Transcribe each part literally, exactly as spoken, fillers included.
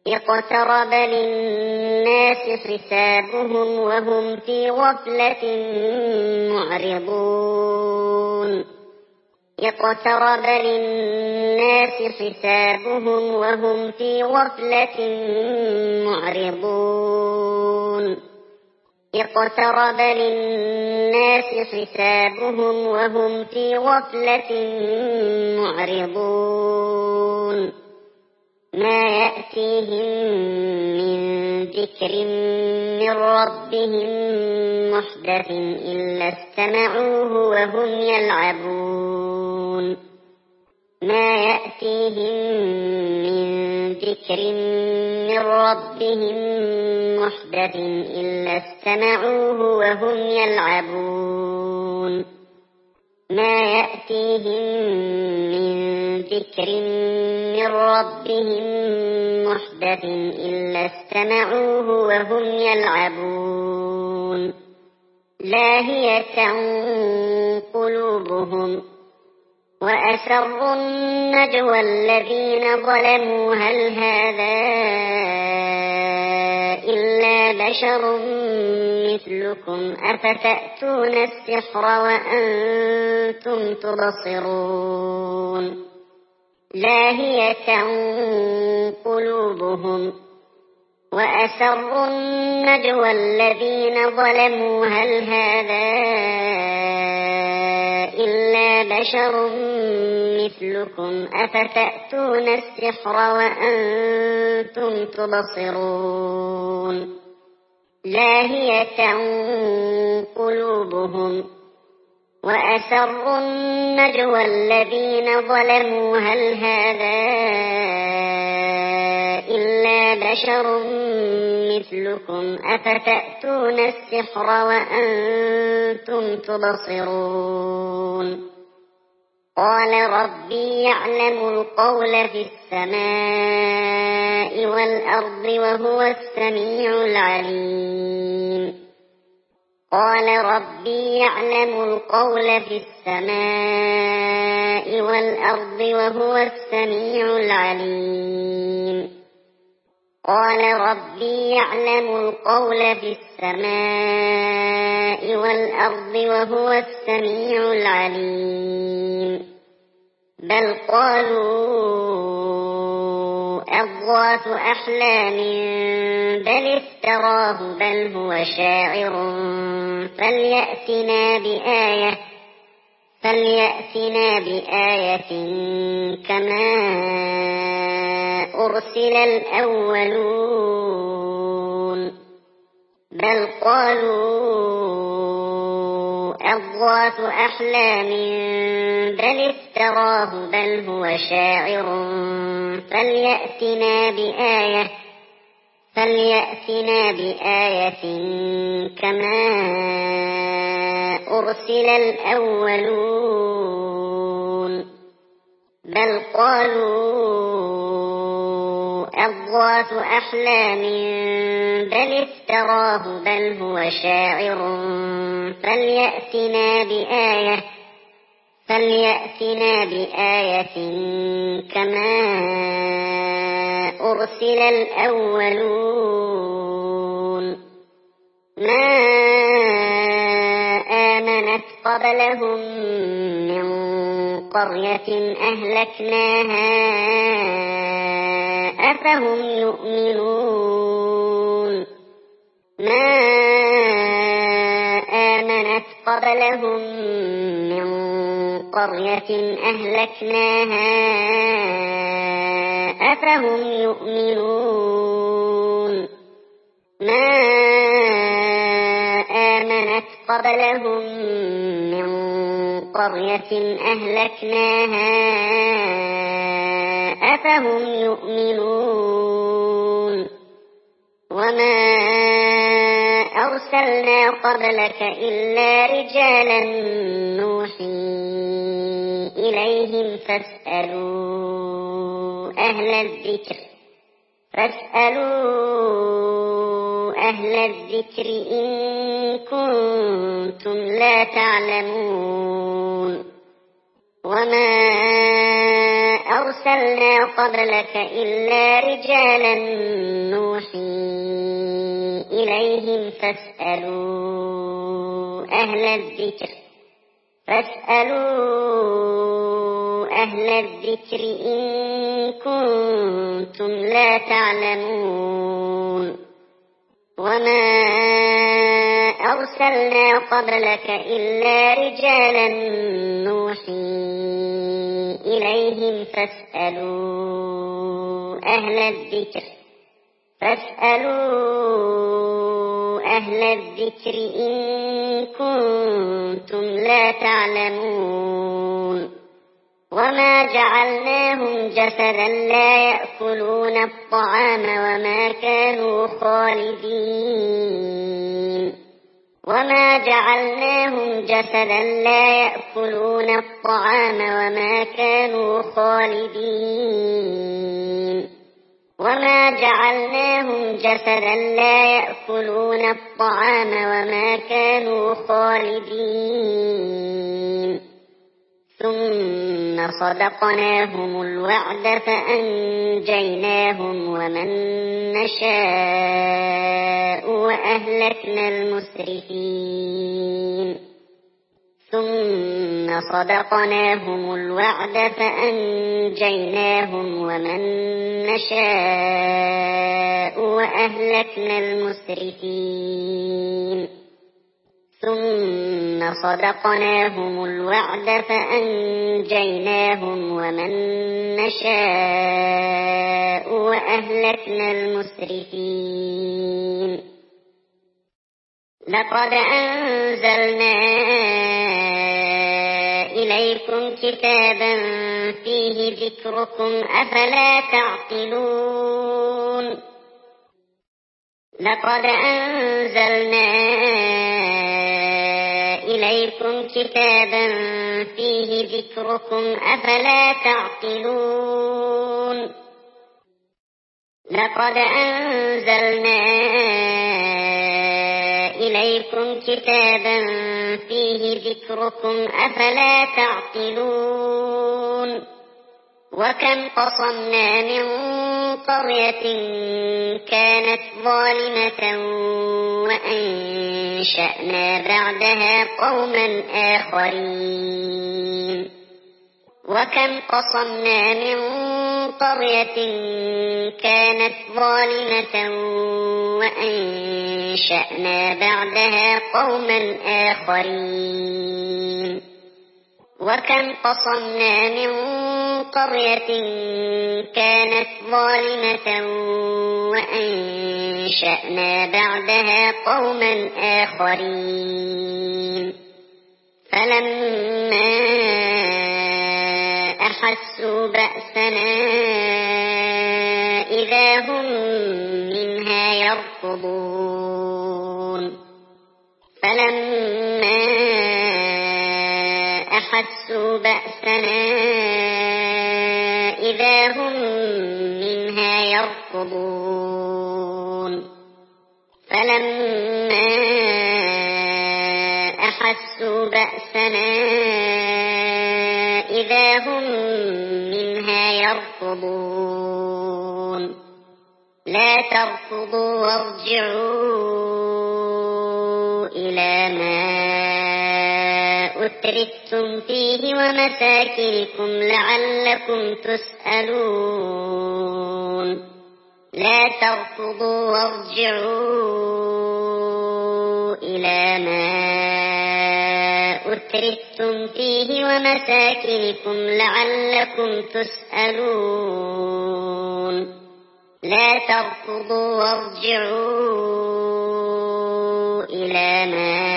اقترب للناس حسابهم وهم في غفلة معرضون اقترب للناس حسابهم وهم في غفلة معرضون اقترب للناس حسابهم وهم في غفلة معرضون ما يأتيهم من ذكر من ربهم محدث إلا استمعوه وهم يلعبون ما يأتيهم من ذكر من ربهم محدث إلا استمعوه وهم يلعبون ما يأتيهم من ذكر من ربهم محدث إلا استمعوه وهم يلعبون لاهية قلوبهم وأسروا النجوى الذين ظلموا هل هذا إلا بشر مثلكم أفتأتون السحر وأنتم تبصرون لاهية قلوبهم وأسروا النجوى الذين ظلموا هل هذا إلا بشر مثلكم أفتأتون السحر وأنتم تبصرون لاهية قلوبهم وأسروا النجوى الذين ظلموا هل هذا إلا بشر مثلكم أفتأتون السحر وأنتم تبصرون قال ربي يعلم القول في السماء والأرض وهو السميع العليم قال ربي يعلم القول في السماء والأرض وهو السميع العليم قال ربي يعلم القول في السماء والأرض وهو السميع العليم بل قالوا أضغاث أحلام بل افتراه بل هو شاعر فليأتنا بآية فليأتنا بآية كما أرسل الأولون بل قالوا أضغاث أحلام بل افتراه بل هو شاعر فليأتنا بآية فليأتنا بآية كما أرسل الأولون بل قالوا أضغاث أحلام بل افتراه بل هو شاعر فليأتنا بآية فليأتنا بآية كما أرسل الأولون ما آمنت قبلهم من قرية أهلكناها أفهم يؤمنون ما آمنت قبلهم من قرية أهلكناها أفهم يؤمنون ما آمنت قبلهم من قرية أهلكناها أفهم يؤمنون وما أرسلنا قبلك إلا رجالا نوحي إليهم فاسألوا أهل الذكر فاسألوا أهل الذكر إن كنتم لا تعلمون وما أرسلنا قبلك إلا رجالا نوحي إليهم فاسألوا أهل الذكر فاسألوا أهل الذكر إن كنتم لا تعلمون وما أرسلنا قبلك إلا رجالا نوحي إليهم فاسألوا أهل الذكر فاسألوا أهل الذكر إن كنتم لا تعلمون وما جعلناهم جسدا لا يأكلون الطعام وما كانوا خالدين وما جعلناهم جسدا لا يأكلون الطعام وما كانوا خالدين وما جعلناهم جسدا لا يأكلون الطعام وما كانوا خالدين ثم صدقناهم الوعد فأنجيناهم ومن نشاء وأهلكنا المسرفين ثم صدقناهم الوعد فأنجيناهم ومن نشاء وأهلكنا المسرفين ثم صدقناهم الوعد فأنجيناهم ومن نشاء وأهلكنا المسرفين لقد أنزلنا إليكم كتابا فيه ذكركم أفلا تعقلون لقد أنزلنا إليكم كتابا فيه ذكركم أفلا تعقلون لقد أنزلنا إليكم كتابا فيه ذكركم أفلا تعقلون وكم قصمنا من قرية كانت ظالمة وأنشأنا بعدها قوما آخرين وكم قصمنا من قرية كانت ظالمة وأنشأنا بعدها قوما آخرين وكم قصمنا من قرية كانت ظالمة وأنشأنا بعدها قوما آخرين فلما أحسوا بأسنا إذا هم منها يركضون فلما أحسوا بأسنا إذا هم منها يركضون فلما أحسوا بأسنا إذا هم منها يركضون لا تركضوا وارجعوا إلى ما أترفتم فيه ومساكنكم لعلكم تسألون لا تركضوا وارجعوا إلى ما أترفتم فيه ومساكنكم لعلكم تسألون لا تركضوا وارجعوا إلى ما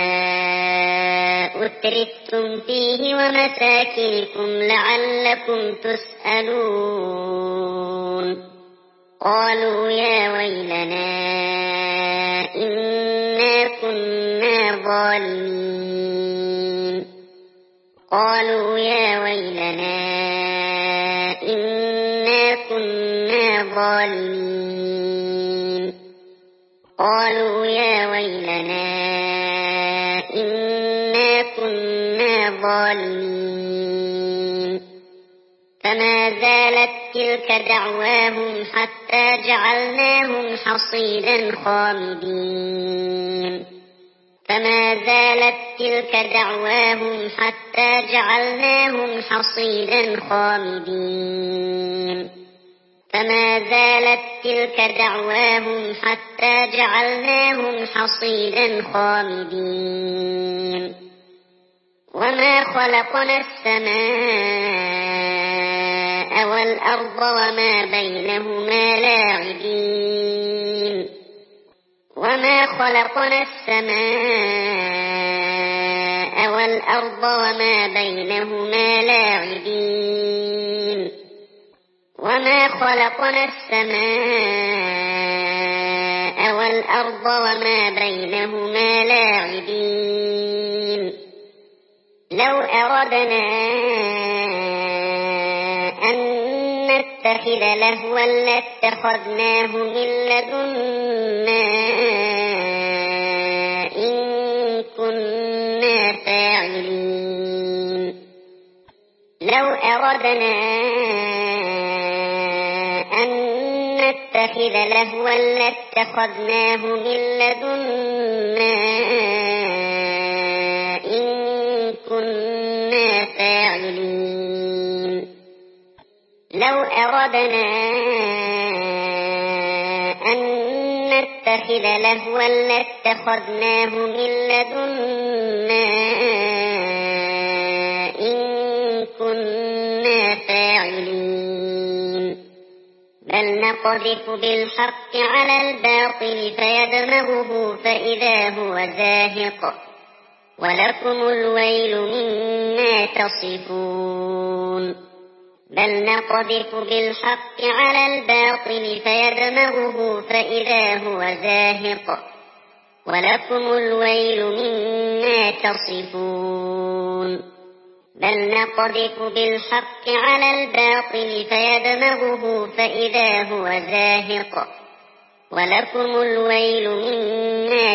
أترفتم فيه ومساكنكم لعلكم تسألون قالوا يا ويلنا إنا كنا ظالمين قالوا يا ويلنا إنا كنا ظالمين قالوا يا ويلنا إنا كنا ظالمين فما زالت تلك دعواهم حتى جعلناهم حصيدا خامدين فما زالت تلك دعواهم حتى جعلناهم حصيدا خامدين فما زالت تلك دعواهم حتى جعلناهم حصيدا خامدين وما خلقنا السماء والأرض وما بينهما لاعبين وما خلقنا السماء والأرض وما بينهما لاعبين وما خلقنا السماء والأرض وما بينهما لاعبين لو أردنا أن نتخذ لهوا لاتخذناه من لدنا إن كنا فاعلين لو أردنا أن نتخذ لهوا لاتخذناه من لدنا إن كنا فاعلين لو أردنا أن نتخذ لهوا لاتخذناه من لدنا إن كنا فاعلين بل نقذف بالحق على الباطل فيدمغه فإذا هو زاهق ولكم الويل مما تصفون بل نقذف بالحق على الباطل فيدمغه فإذا هو زاهق ولكم الويل مما تصفون بل نقذف بالحق على الباطل فيدمغه فإذا هو زاهق ولكم الويل مما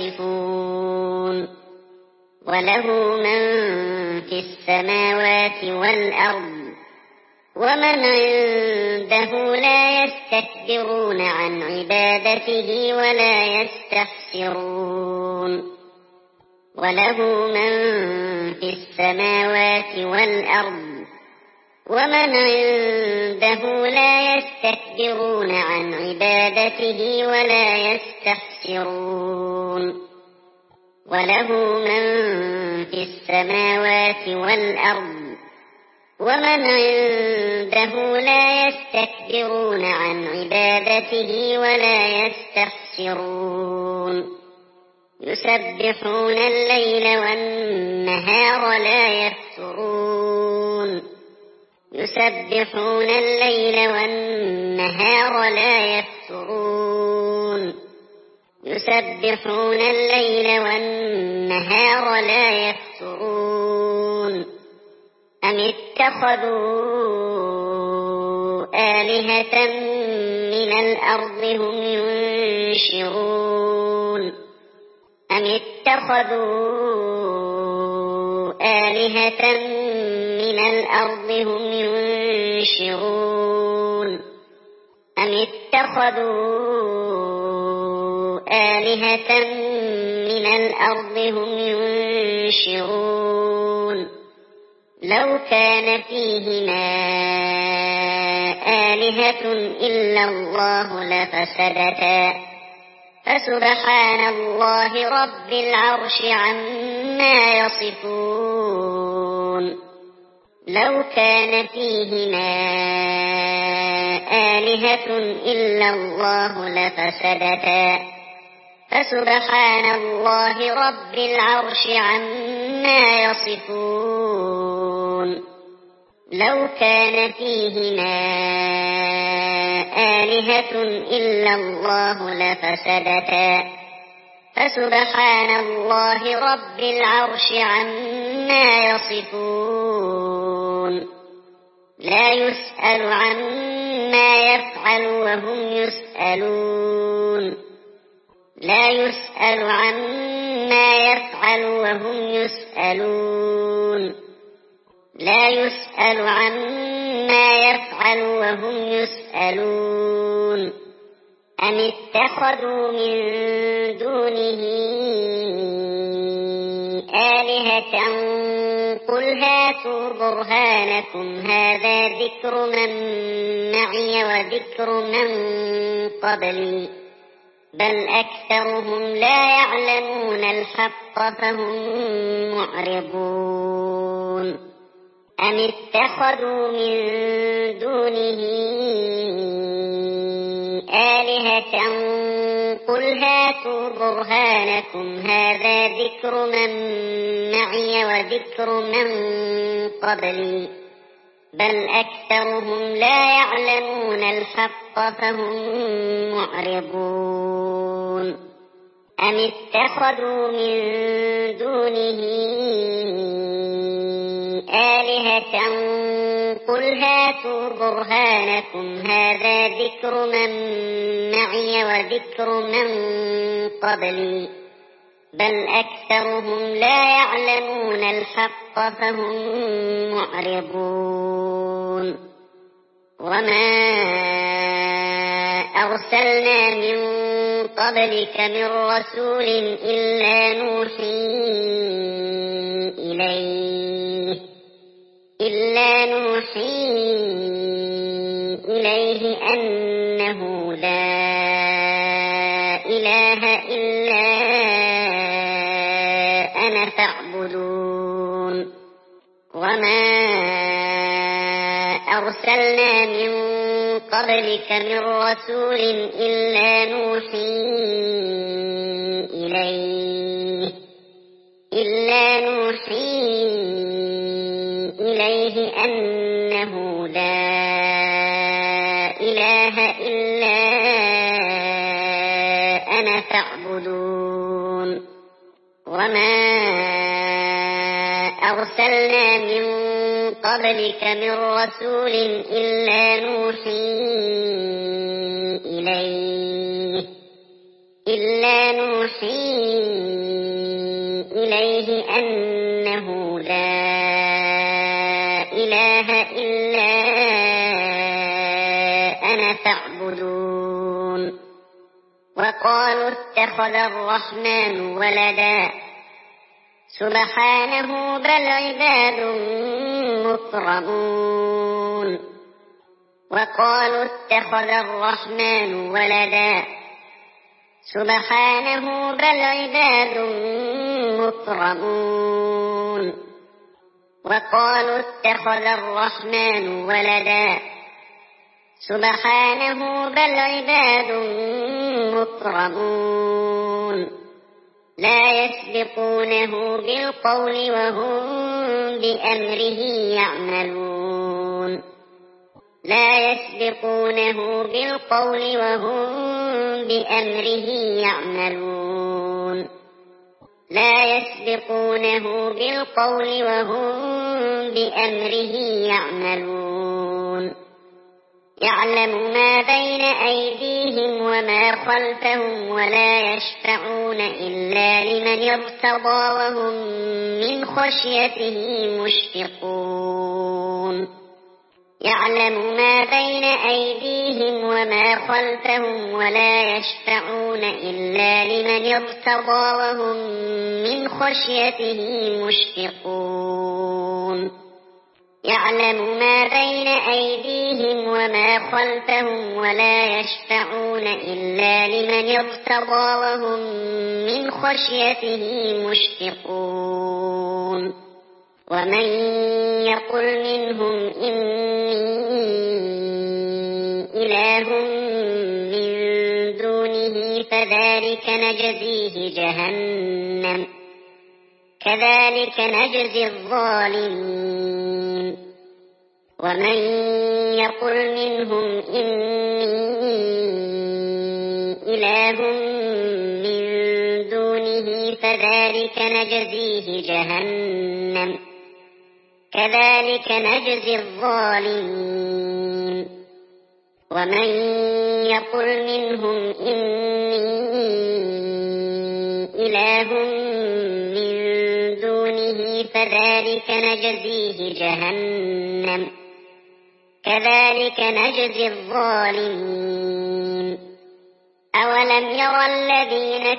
تصفون وله من في السماوات والأرض ومن عنده لا يستكبرون عن عبادته ولا يستحسرون وله من في السماوات والأرض ومن عنده لا يستكبرون عن عبادته ولا يستحسرون وله من في السماوات والأرض ومن عنده لا يستكبرون عن عبادته ولا يستحسرون يسبحون الليل والنهار لا يفترون يسبحون الليل والنهار لا يفترون يسبحون الليل والنهار لا يفترون أم اتخذوا آلهة من الأرض هم ينشرون أم اتخذوا آلهة من الأرض هم ينشرون أم اتخذوا آلهة من الأرض هم ينشرون لو كان فيهما آلهة إلا الله لفسدتا فسبحان الله رب العرش عما يصفون لو كان فيهما آلهة إلا الله لفسدتا فسبحان الله رب العرش عما يصفون لو كان فيهما آلهة إلا الله لفسدتا فسبحان الله رب العرش عما يصفون لا يسأل عما يفعل وهم يسألون لا يسأل عما يفعل وهم يسألون لا يسأل عما يفعل وهم يسألون أم اتخذوا من دونه آلهة قل هاتوا برهانكم هذا ذكر من معي وذكر من قبلي بل أكثرهم لا يعلمون الحق فهم معرضون أم اتخذوا من دونه آلهة قل هاتوا برهانكم هذا ذكر من معي وذكر من قبلي بل أكثرهم لا يعلمون الحق فهم معرضون أم اتخذوا من دونه آلهة قل هاتوا برهانكم هذا ذكر من معي وذكر من قبلي بل أكثرهم لا يعلمون الحق فهم معرضون وما أرسلنا من قبلك من رسول إلا نوحي إليه إلا نوحي إليه أنه لا إله إلا أنا فاعبدون وما أرسلنا من قبلك من رسول إلا نوحي إليه إلا نوحي إليه أنه لا إله إلا أنا فاعبدون وما أرسلنا من قبلك من رسول إلا نوحي إليه إلا نوحي إليه أنه لا إله إلا أنا فاعبدون وقالوا اتخذ الرحمن ولدا سبحانه بل عباد مكرمون وقالوا اتخذ الرحمن ولدا سبحانه بل عباد مكرمون وقالوا اتخذ الرحمن ولدا سبحانه بل عباد مكرمون لا يسبقونه بالقول وهم بأمره يعملون لا يسبقونه بالقول وهم بأمره يعملون لا يسبقونه بالقول وهم بأمره يعملون يعلم ما بين أيديهم وما خلفهم ولا يشفعون إلا لمن ارتضى وهم من خشيته مشفقون يعلم ما بين أيديهم وما خلفهم ولا يشفعون إلا لمن ارتضى وهم من خشيته مشفقون يعلم ما بين أيديهم وما خلفهم ولا يشفعون إلا لمن ارتضى وهم من خشيته مشفقون ومن يقل منهم إني إله من دونه فذلك نجزيه جهنم كذلك نجزي الظالمين ومن يقل منهم إني إله من دونه فذلك نجزيه جهنم كذلك نجزي الظالمين ومن يقل منهم إني إله من دونه فذلك نجزيه جهنم كذلك نجزي الظالمين أولم يرى الذين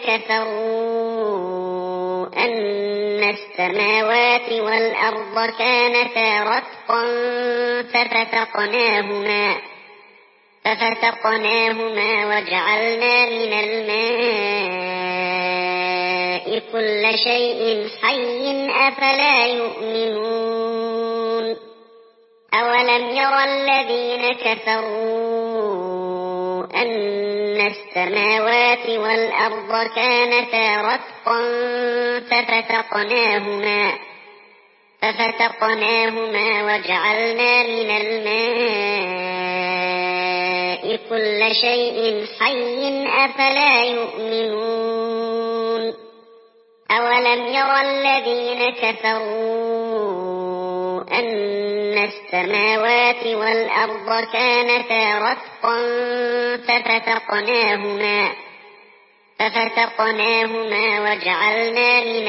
كفروا أن السماوات والأرض كانتا رتقا ففتقناهما ففتقناهما وجعلنا من الماء كل شيء حي أفلا يؤمنون أولم يرى الذين كفروا أن السماوات والأرض كانتا رتقا ففتقناهما ففتقناهما وجعلنا من الماء كل شيء حي أفلا يؤمنون أولم يرى الذين كفروا أن السماوات والأرض كانتا رتقا ففتقناهما ففتقناهما وجعلنا من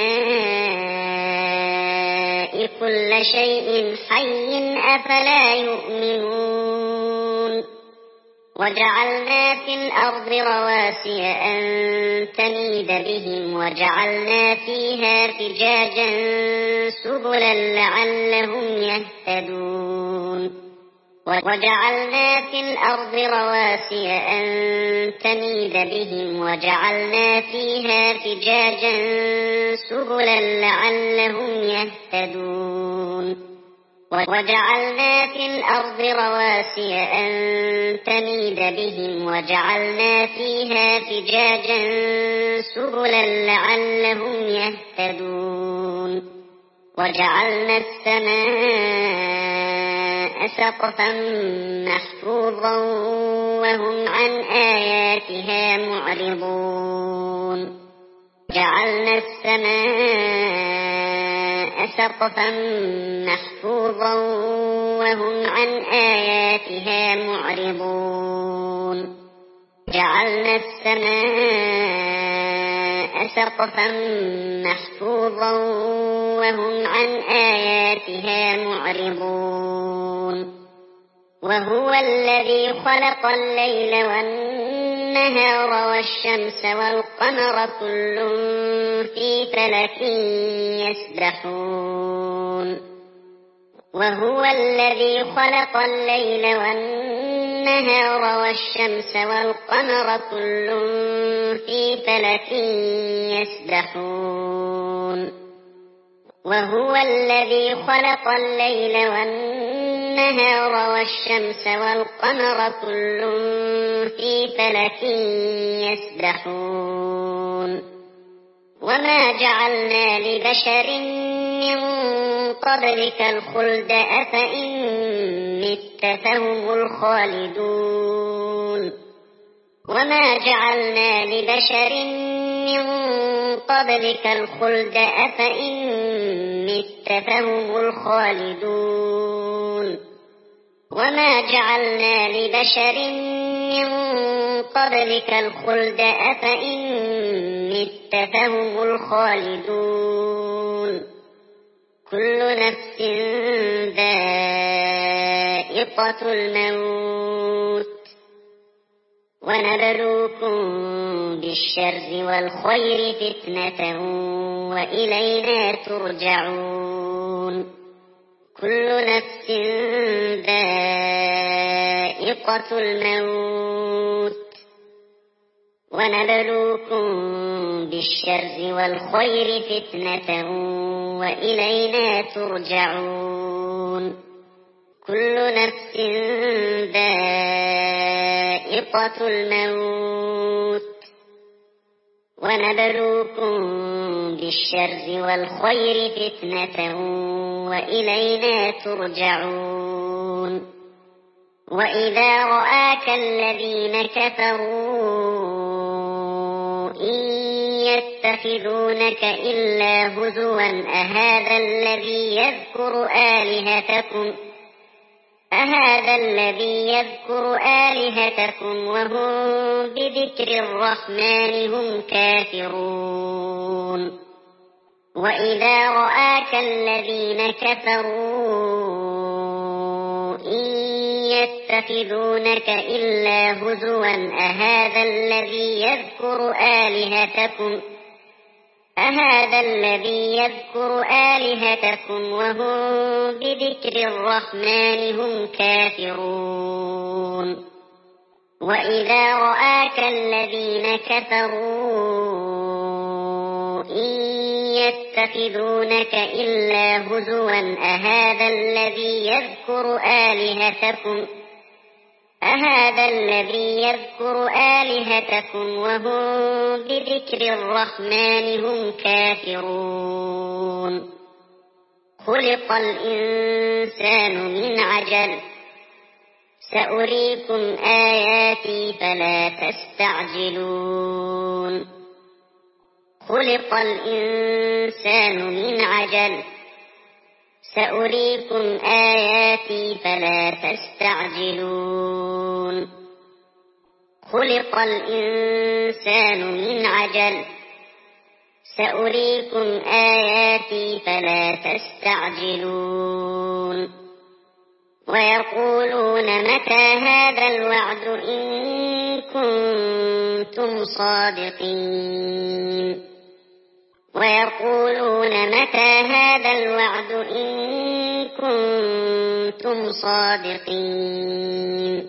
الماء كل شيء حي أفلا يؤمنون وجعلنا في الأرض رواسي أن تميد بهم وجعلنا فيها فجاجا سبلا لعلهم يهتدون وجعلنا في الأرض رواسي أن تميد بهم وجعلنا فيها فجاجا سبلا لعلهم يهتدون وجعلنا في الأرض رواسي أن تميد بهم وجعلنا فيها فجاجا سبلا لعلهم يهتدون وجعلنا السماء سقفا محفوظا وهم عن آياتها معرضون جعلنا السماء سقفا محفوظا وهم عن آياتها معرضون جعلنا السماء سقفا محفوظا وهم عن آياتها معرضون وهو الذي خلق الليل والنهار والشمس والقمر كل في فلك يسبحون وهو الذي خلق الليل والنهار والشمس والقمر كل في فلك يسبحون وهو الذي خلق الليل والنهار والشمس والقمر كل في فلك يسبحون وما جعلنا لبشر من قبلك الخلد أفإن مت فهم الخالدون وما جعلنا لبشر من قبلك الخلد أفإن مت فهم الخالدون وما جعلنا لبشر من قبلك الخلد أفإن مت فهم الخالدون كل نفس ذائقة الموت ونبلوكم بالشر والخير فتنة وإلينا ترجعون كل نفس ذائقة الموت ونبلوكم بالشر والخير فتنة وإلينا ترجعون كل نفس ذائقة الموت ونبلوكم بالشر والخير فتنة وإلينا ترجعون وإذا رآك الذين كفروا إن يتخذونك إلا هزوا أهذا الذي يذكر آلهتكم أهذا الذي يذكر آلهتكم وهم بذكر الرحمن هم كافرون وإذا رآك الذين كفروا إن يتخذونك إلا هزوا أهذا الذي يذكر آلهتكم أهذا الذي يذكر آلهتكم وهم بذكر الرحمن هم كافرون وإذا رآك الذين كفروا إن يتخذونك إلا هزوا أهذا الذي يذكر آلهتكم أهذا الذي يذكر آلهتكم وهم بذكر الرحمن هم كافرون خلق الإنسان من عجل سأريكم آياتي فلا تستعجلون خلق الإنسان من عجل سأريكم آياتي فلا تستعجلون خلق الإنسان من عجل سأريكم آياتي فلا تستعجلون ويقولون متى هذا الوعد إن كنتم صادقين ويقولون متى هذا الوعد إن كنتم صادقين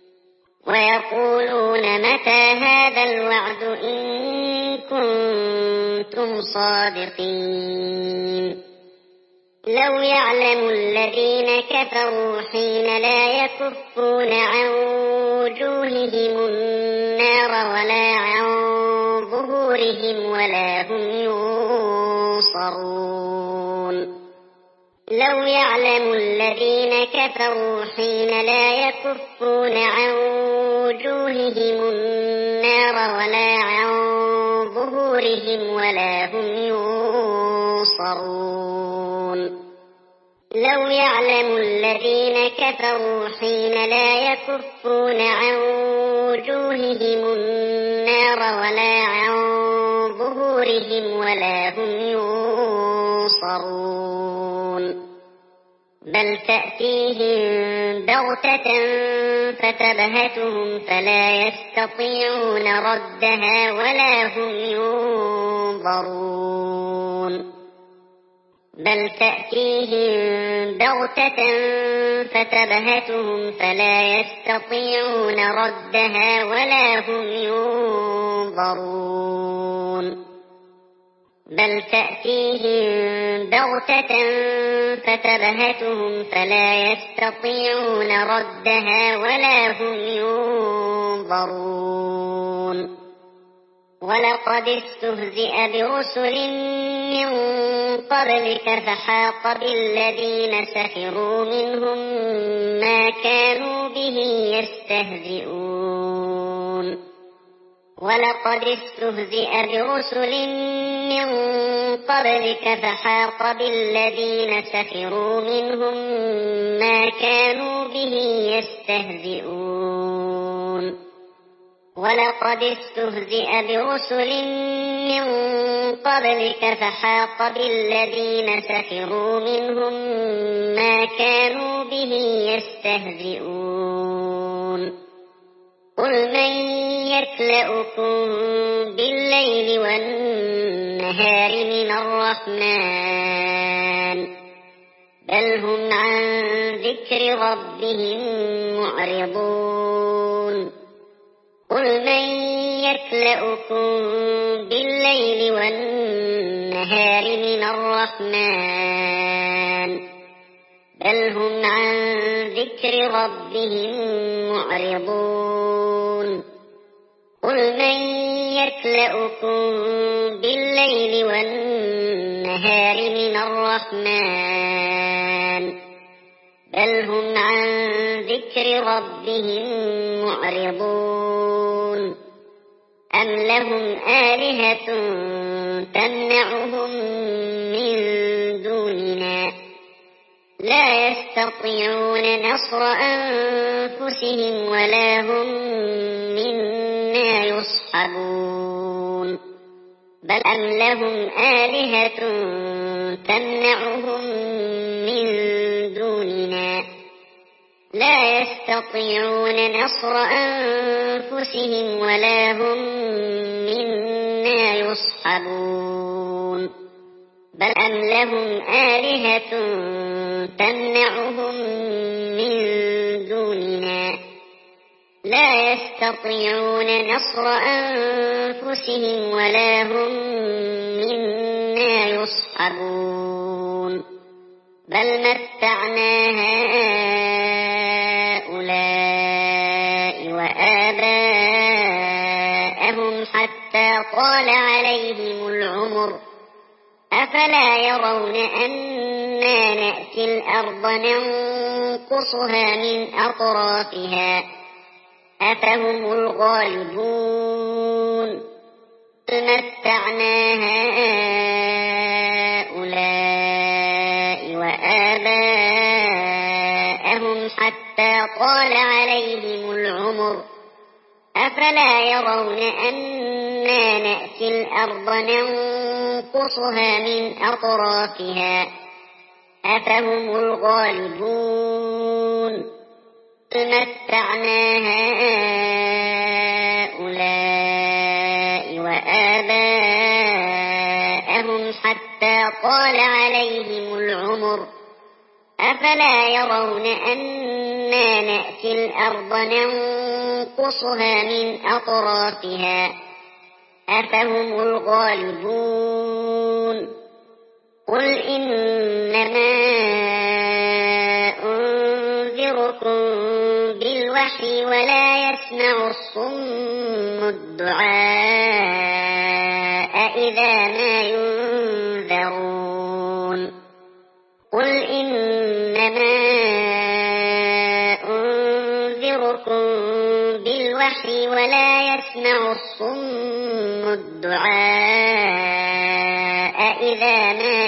ويقولون متى هذا الوعد إن كنتم صادقين لو يعلم الذين كفروا حين لا يكفون عن وجوههم النار ولا عن ظهورهم ولا هم ينصرون لو يعلم الذين كفروا حين لا يكفون عن وجوههم النار ولا عن ظهورهم ولا هم ينصرون لو يعلم الذين كفروا حين لا يكفون عن وجوههم النار ولا عن ظهورهم ولا هم ينصرون بل تأتيهم بغتة فتبهتهم فلا يستطيعون ردها ولا هم ينظرون بل تأتيهم بغتة فتبهتهم فلا يستطيعون ردها ولا هم ينظرون بل تأتيهم بغتة فتبهتهم فلا يستطيعون ردها ولا هم ينظرون ولقد استهزئ برسل من قبلك فحاق بالذين سخروا منهم ما كانوا به يستهزئون ولقد استهزئ برسل من قبلك فحاق بالذين سخروا منهم ما كانوا به يستهزئون ولقد استهزئ برسل من قبلك فحاق بالذين سخروا منهم ما كانوا به يستهزئون قل من يكلؤكم بالليل والنهار من الرحمن بل هم عن ذكر ربهم معرضون قل من يكلؤكم بالليل والنهار من الرحمن بل هم عن ذكر ربهم معرضون قل من يكلؤكم بالليل والنهار من الرحمن بل هم عن ذكر ربهم معرضون أم لهم آلهة تمنعهم من دوننا لا يستطيعون نصر أنفسهم ولا هم منا يصحبون بل أم لهم آلهة تمنعهم من دوننا لا يستطيعون نصر أنفسهم ولا هم منا يصحبون بل أم لهم آلهة تمنعهم من دوننا لا يستطيعون نصر أنفسهم ولا هم منا يصحبون بل متعنا هؤلاء وآباءهم حتى طال عليهم العمر أفلا يرون أنا نأتي الأرض ننقصها من أطرافها أفهم الغالبون متعنا هؤلاء وآباءهم حتى طال عليهم العمر أفلا يرون أنا نأتي الأرض ننقصها من أطرافها أفهم الغالبون متعنا هؤلاء وآباءهم حتى طال عليهم العمر أفلا يرون أنا نأتي الأرض ننقصها من أطرافها أفهم الغالبون قل إنما أنذركم بالوحي ولا يسمع الصم الدعاء إذا ما ينذرون قل إنما أنذركم بالوحي ولا يسمع الصم الدعاء إذا ما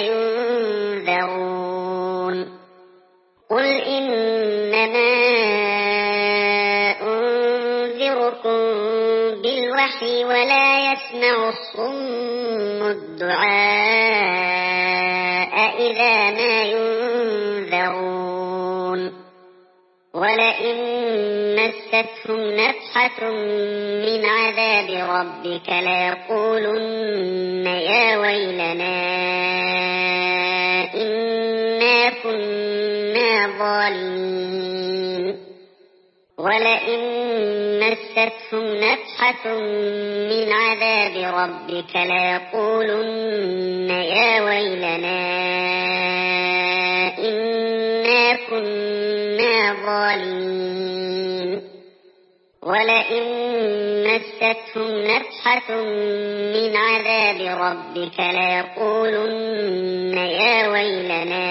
ينذرون قل إنما أنذركم بالوحي ولا يسمع الصم الدعاء إذا ما ينذرون ولئن مستهم نفحة من عذاب ربك ليقولن يا ويلنا إنا كنا ظالمين ولئن مستهم نفحة من عذاب ربك ليقولن يا ويلنا إنا كنا ظالمين ولئن مستهم نفحة من عذاب ربك ليقولن يا ويلنا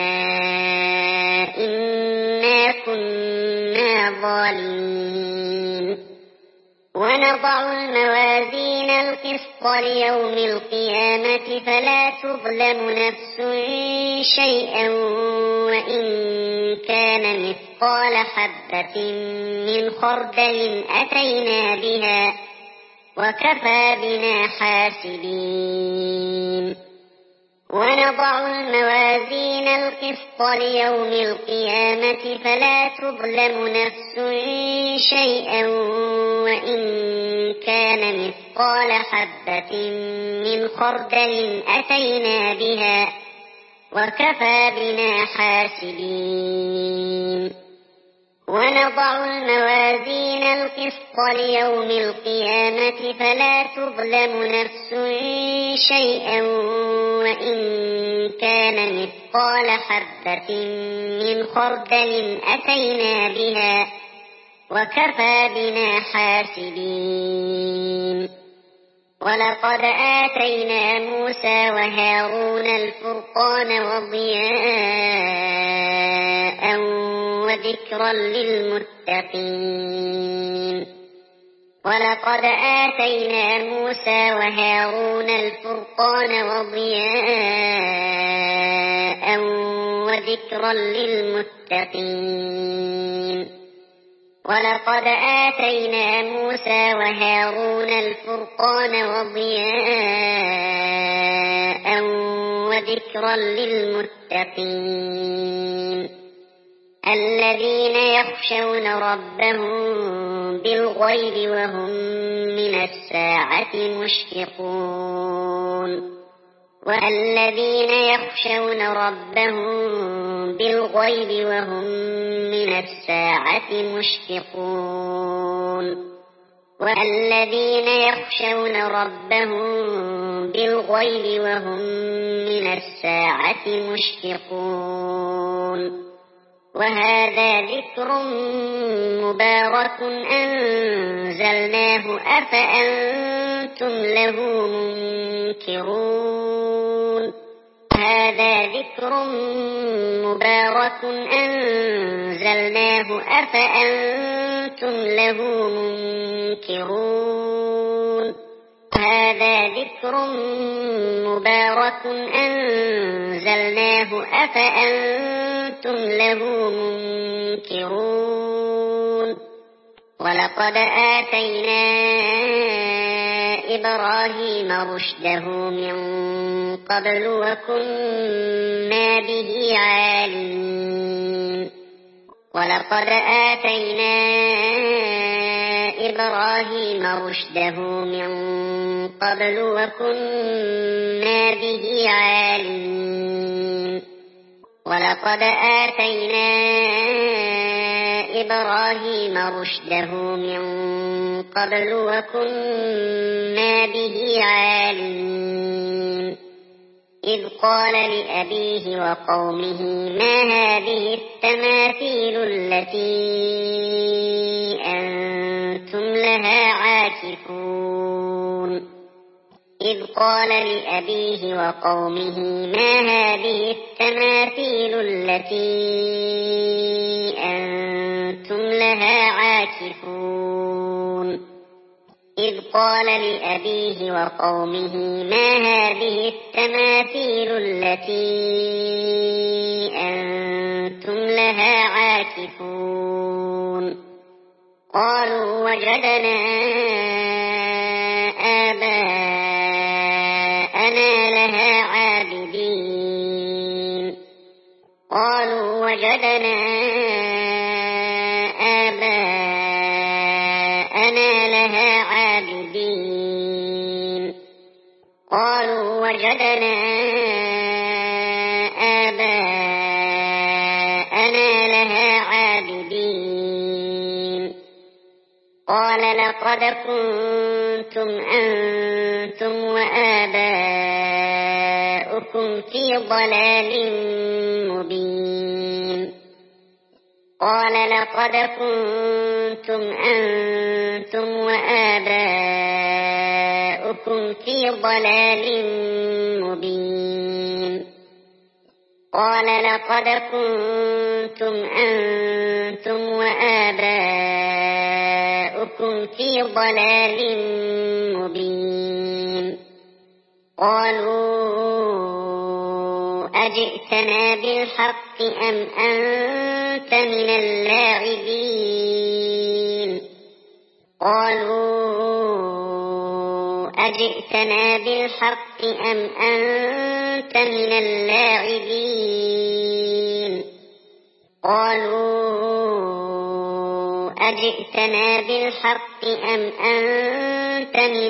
إنا كنا ظالمين ونضع الموازين القسط ليوم القيامة فلا تظلم نفس شيئا وإن كان مثقال حبة من خردل أتينا بها وكفى بنا حاسبين ونضع الموازين القسط ليوم القيامة فلا تظلم نفس شيئا وإن كان مثقال حبة من خردل أتينا بها وكفى بنا حاسبين ونضع الموازين القسط ليوم القيامة فلا تظلم نفس شيئا وإن كان مثقال حبة من خردل أتينا بها وكفى بنا حاسبين ولقد آتينا موسى وهارون الفرقان وضياء وذكرا للمتقين ولقد آتينا موسى وهارون الفرقان وضياء وذكرا للمتقين ولقد آتينا موسى وهارون الفرقان وضياء وذكرا للمتقين الذين يخشون ربهم بالغيب وهم من الساعة مشفقون والذين يخشون ربهم بالغيب وهم من الساعة مشفقون والذين يخشون ربهم بالغيب وهم من الساعة مشفقون وهذا ذكر مبارك أنزلناه أفأنتم له منكرون هذا ذكر مبارك أنزلناه أفأنتم له منكرون هذا ذكر مبارك أنزلناه أفأنتم له منكرون ولقد آتينا إبراهيم رشده من قبل وكنا به عالمين ولقد آتينا إبراهيم رشده من قبل وكنا به عالمين ولقد آتينا إبراهيم رشده من قبل وكنا به عالمين إذ قال لأبيه وقومه ما هذه التماثيل التي أنتم لها عاكفون إذ قال لأبيه وقومه ما هذه التماثيل التي أنتم لها عاكفون إذ قال لأبيه وقومه ما هذه التماثيل التي أنتم لها عاكفون قالوا وجدنا آباءنا لها عابدين قالوا وجدنا آباءنا لها عابدين قالوا وجدنا آباءنا لها عابدين قال لقد كنتم أنتم وآباؤكم في ضلال مبين قال لقد كنتم أنتم وآباؤكم في ضلال مبين قال لقد كنتم أنتم وآباؤكم في ضلال مبين قالوا أجئتنا بالحق أم أنت من اللاعبين قالوا أجئتنا بالحق أم أنت من اللاعبين قالوا أجئتنا بالحق أم أنت من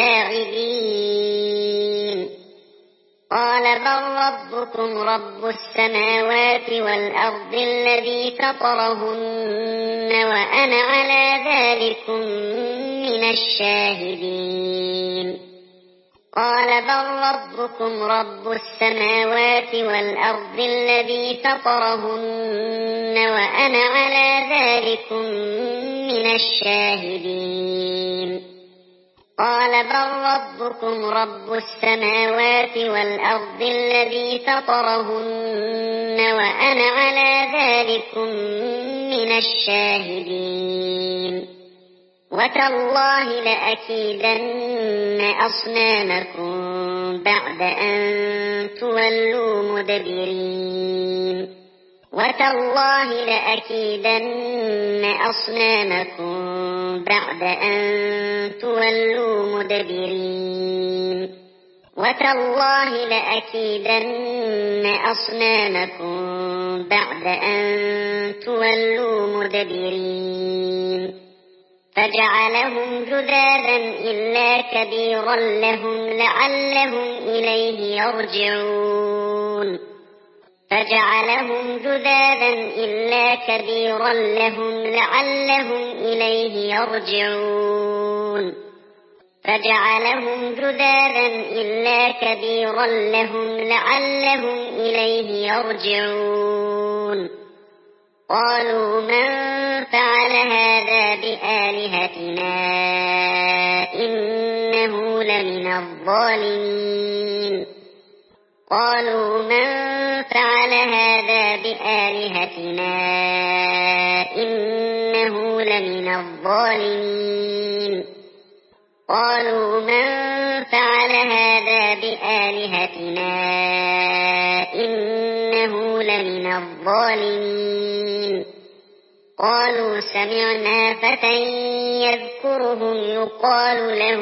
اللاعبين قال بل ربكم رب السماوات والأرض الذي فطرهن وأنا على ذلكم من الشاهدين قال بل ربكم رب السماوات والأرض الذي فطرهن وأنا على ذلكم من الشاهدين قال بل ربكم رب السماوات والأرض الذي فطرهن وأنا على ذلكم من الشاهدين وتالله لأكيدن أصنامكم بعد أن تولوا مدبرين وتالله لأكيدن أصنامكم بعد أن تولوا مدبرين وتالله لأكيدن أصنامكم بعد أن تولوا مدبرين فجعلهم جذاذا إلا كبيرا لهم لعلهم إليه يرجعون فجعلهم جذاذا إلا كبيرا لهم لعلهم إليه يرجعون فجعلهم جذاذا إلا كبيرا لهم لعلهم إليه يرجعون قالوا من فعل هذا بآلهتنا إنه لمن الظالمين قالوا من فعل هذا بآلهتنا إنه لمن الظالمين قالوا من فعل هذا بآلهتنا إنه لمن الظالمين قالوا سمعنا فتى يذكرهم يقال له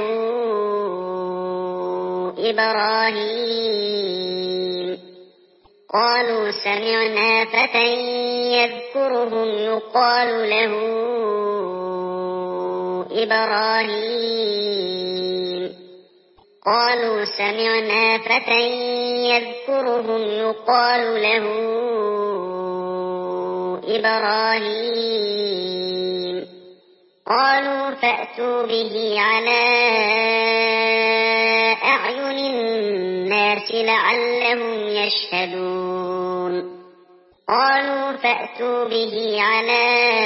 إبراهيم قالوا سمعنا فتى يذكرهم يقال له إبراهيم قالوا سمعنا فتى يذكرهم يقال له إبراهيم قالوا فأتوا به على أعين الناس لعلهم يشهدون قالوا فأتوا به على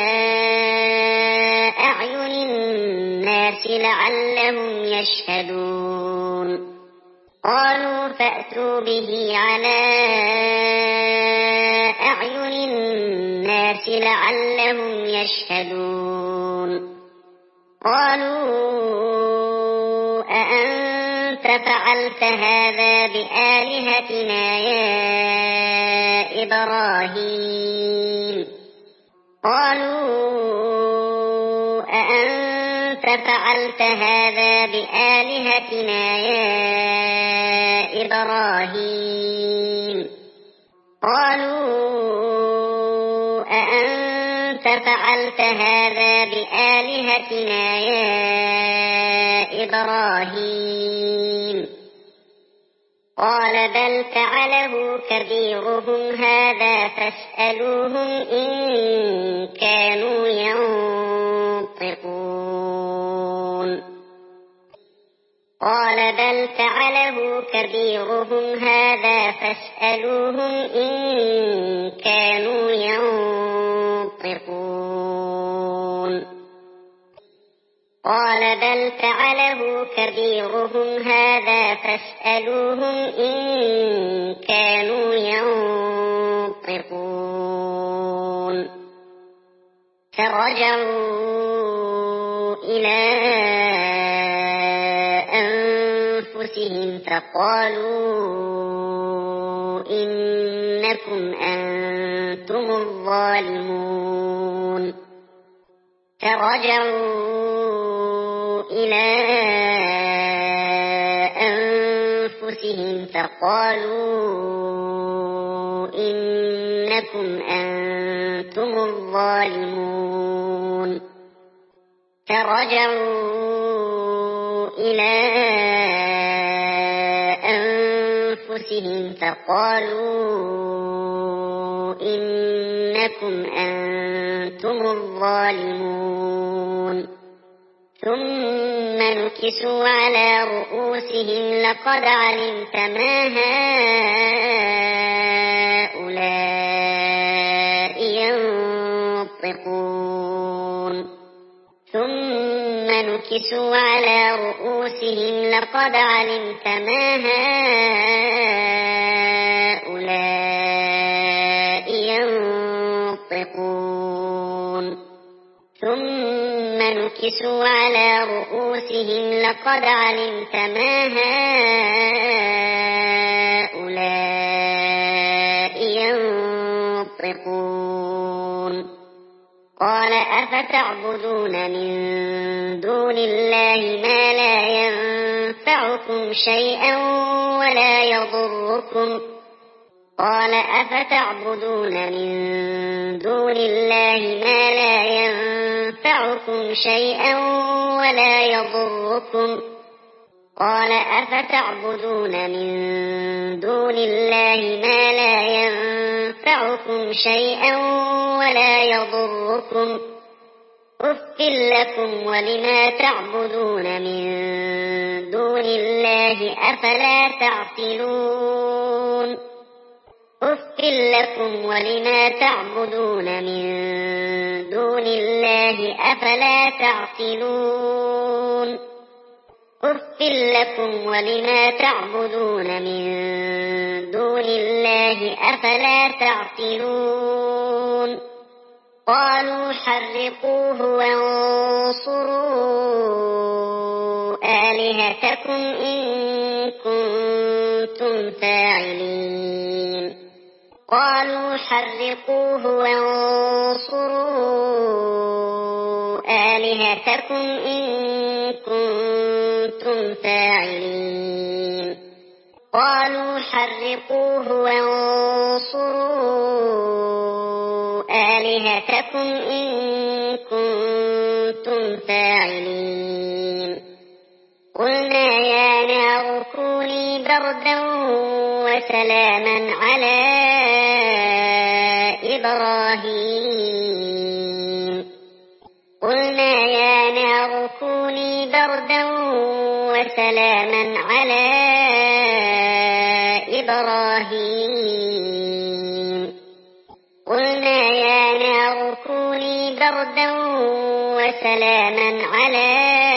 أعين الناس لعلهم يشهدون قالوا فأتوا به على أعين الناس لعلهم يشهدون قالوا أأنت فعلت هذا بآلهتنا يا إبراهيم قالوا أأنت فعلت هذا بآلهتنا يا إبراهيم قالوا أأنت فعلت هذا بآلهتنا يا إبراهيم قال بل فعله كبيرهم هذا فاسألوهم إن كانوا ينطقون قال بل فعله كبيرهم هذا فاسألوهم إن كانوا ينطقون قال بل فعله كبيرهم هذا فاسألوهم إن كانوا ينطقون فرجعوا إلى أنفسهم فقالوا إنكم أنتم الظالمون فرجعوا إلى أنفسهم فقالوا إنكم أنتم الظالمون فرجعوا إلى أنفسهم فقالوا إنكم أنتم الظالمون ثم نكسوا على رؤوسهم لقد علمت ما هؤلاء ينطقون ثم نكسوا على رؤوسهم لقد علمت ما هؤلاء ينطقون ثم نكسوا على رؤوسهم لقد علمت ما هؤلاء ينطقون قال أفتعبدون من دون الله ما لا ينفعكم شيئا ولا يضركم قال أفتعبدون من دون الله ما لا ينفعكم شيئا ولا يضركم قال أفتعبدون من دون الله ما لا ينفعكم شيئا ولا يضركم أف لكم ولما تعبدون من دون الله أفلا تعقلون أف لكم ولما تعبدون من دون الله أفلا تعقلون أف لكم ولما تعبدون من دون الله أفلا تعقلون قالوا حرقوه وانصروا آلهتكم إن كنتم فاعلين قالوا حرقوه وانصروا آلهتكم إن كنتم فاعلين قالوا حرقوه وانصروا آلهتكم إن كنتم فاعلين قلنا يا نار كوني بردا وسلاما على إبراهيم قلنا يا نار كوني بردا وسلاما على إبراهيم قلنا يا نار كوني بردا وسلاما على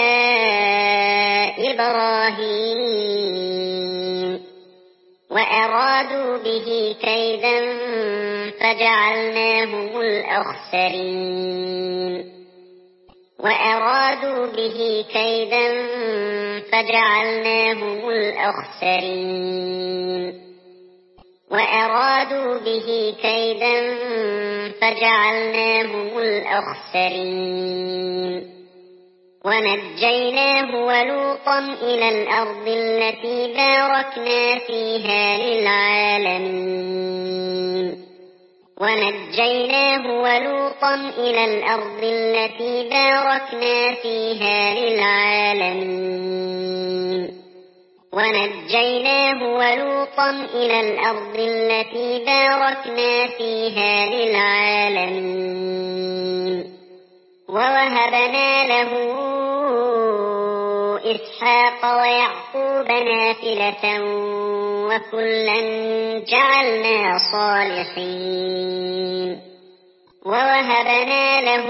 إبراهيم وأرادوا به كيدا فجعلناهم الأخسرين وأرادوا به كيدا فجعلناهم الأخسرين وأرادوا به كيدا فجعلناهم الأخسرين ونجيناه ولوطا إلى الأرض التي باركنا فيها للعالمين ونجيناه ولوطا إلى الأرض التي باركنا فيها للعالمين ونجيناه ولوطا إلى الأرض التي باركنا فيها للعالمين ووهبنا له إسحاق ويعقوب نافلة وكلا جعلنا صالحين ووهبنا له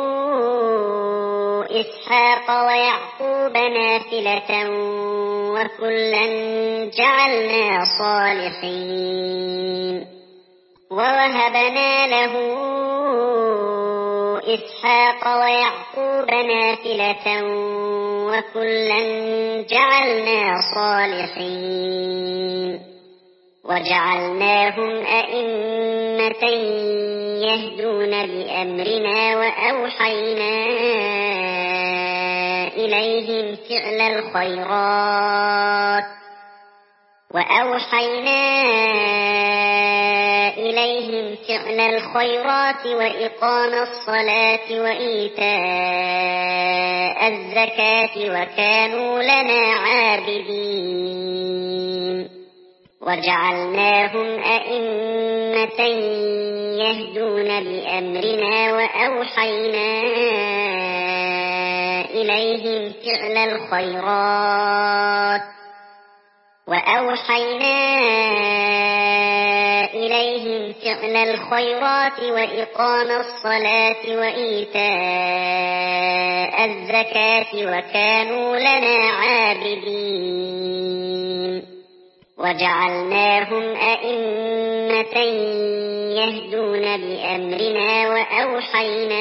إسحاق ويعقوب نافلة وكلا جعلنا صالحين ووهبنا له إسحاق ويعقوب نافلة وكلا جعلنا صالحين وجعلناهم أئمة يهدون بأمرنا وأوحينا إليهم فعل الخيرات وأوحينا إليهم فعل الخيرات وإقام الصلاة وإيتاء الزكاة وكانوا لنا عابدين وجعلناهم أئمة يهدون بأمرنا وأوحينا إليهم فعل الخيرات وأوحينا إليهم فعل الخيرات وإقام الصلاة وإيتاء الزكاة وكانوا لنا عابدين وجعلناهم أئمة يهدون بأمرنا وأوحينا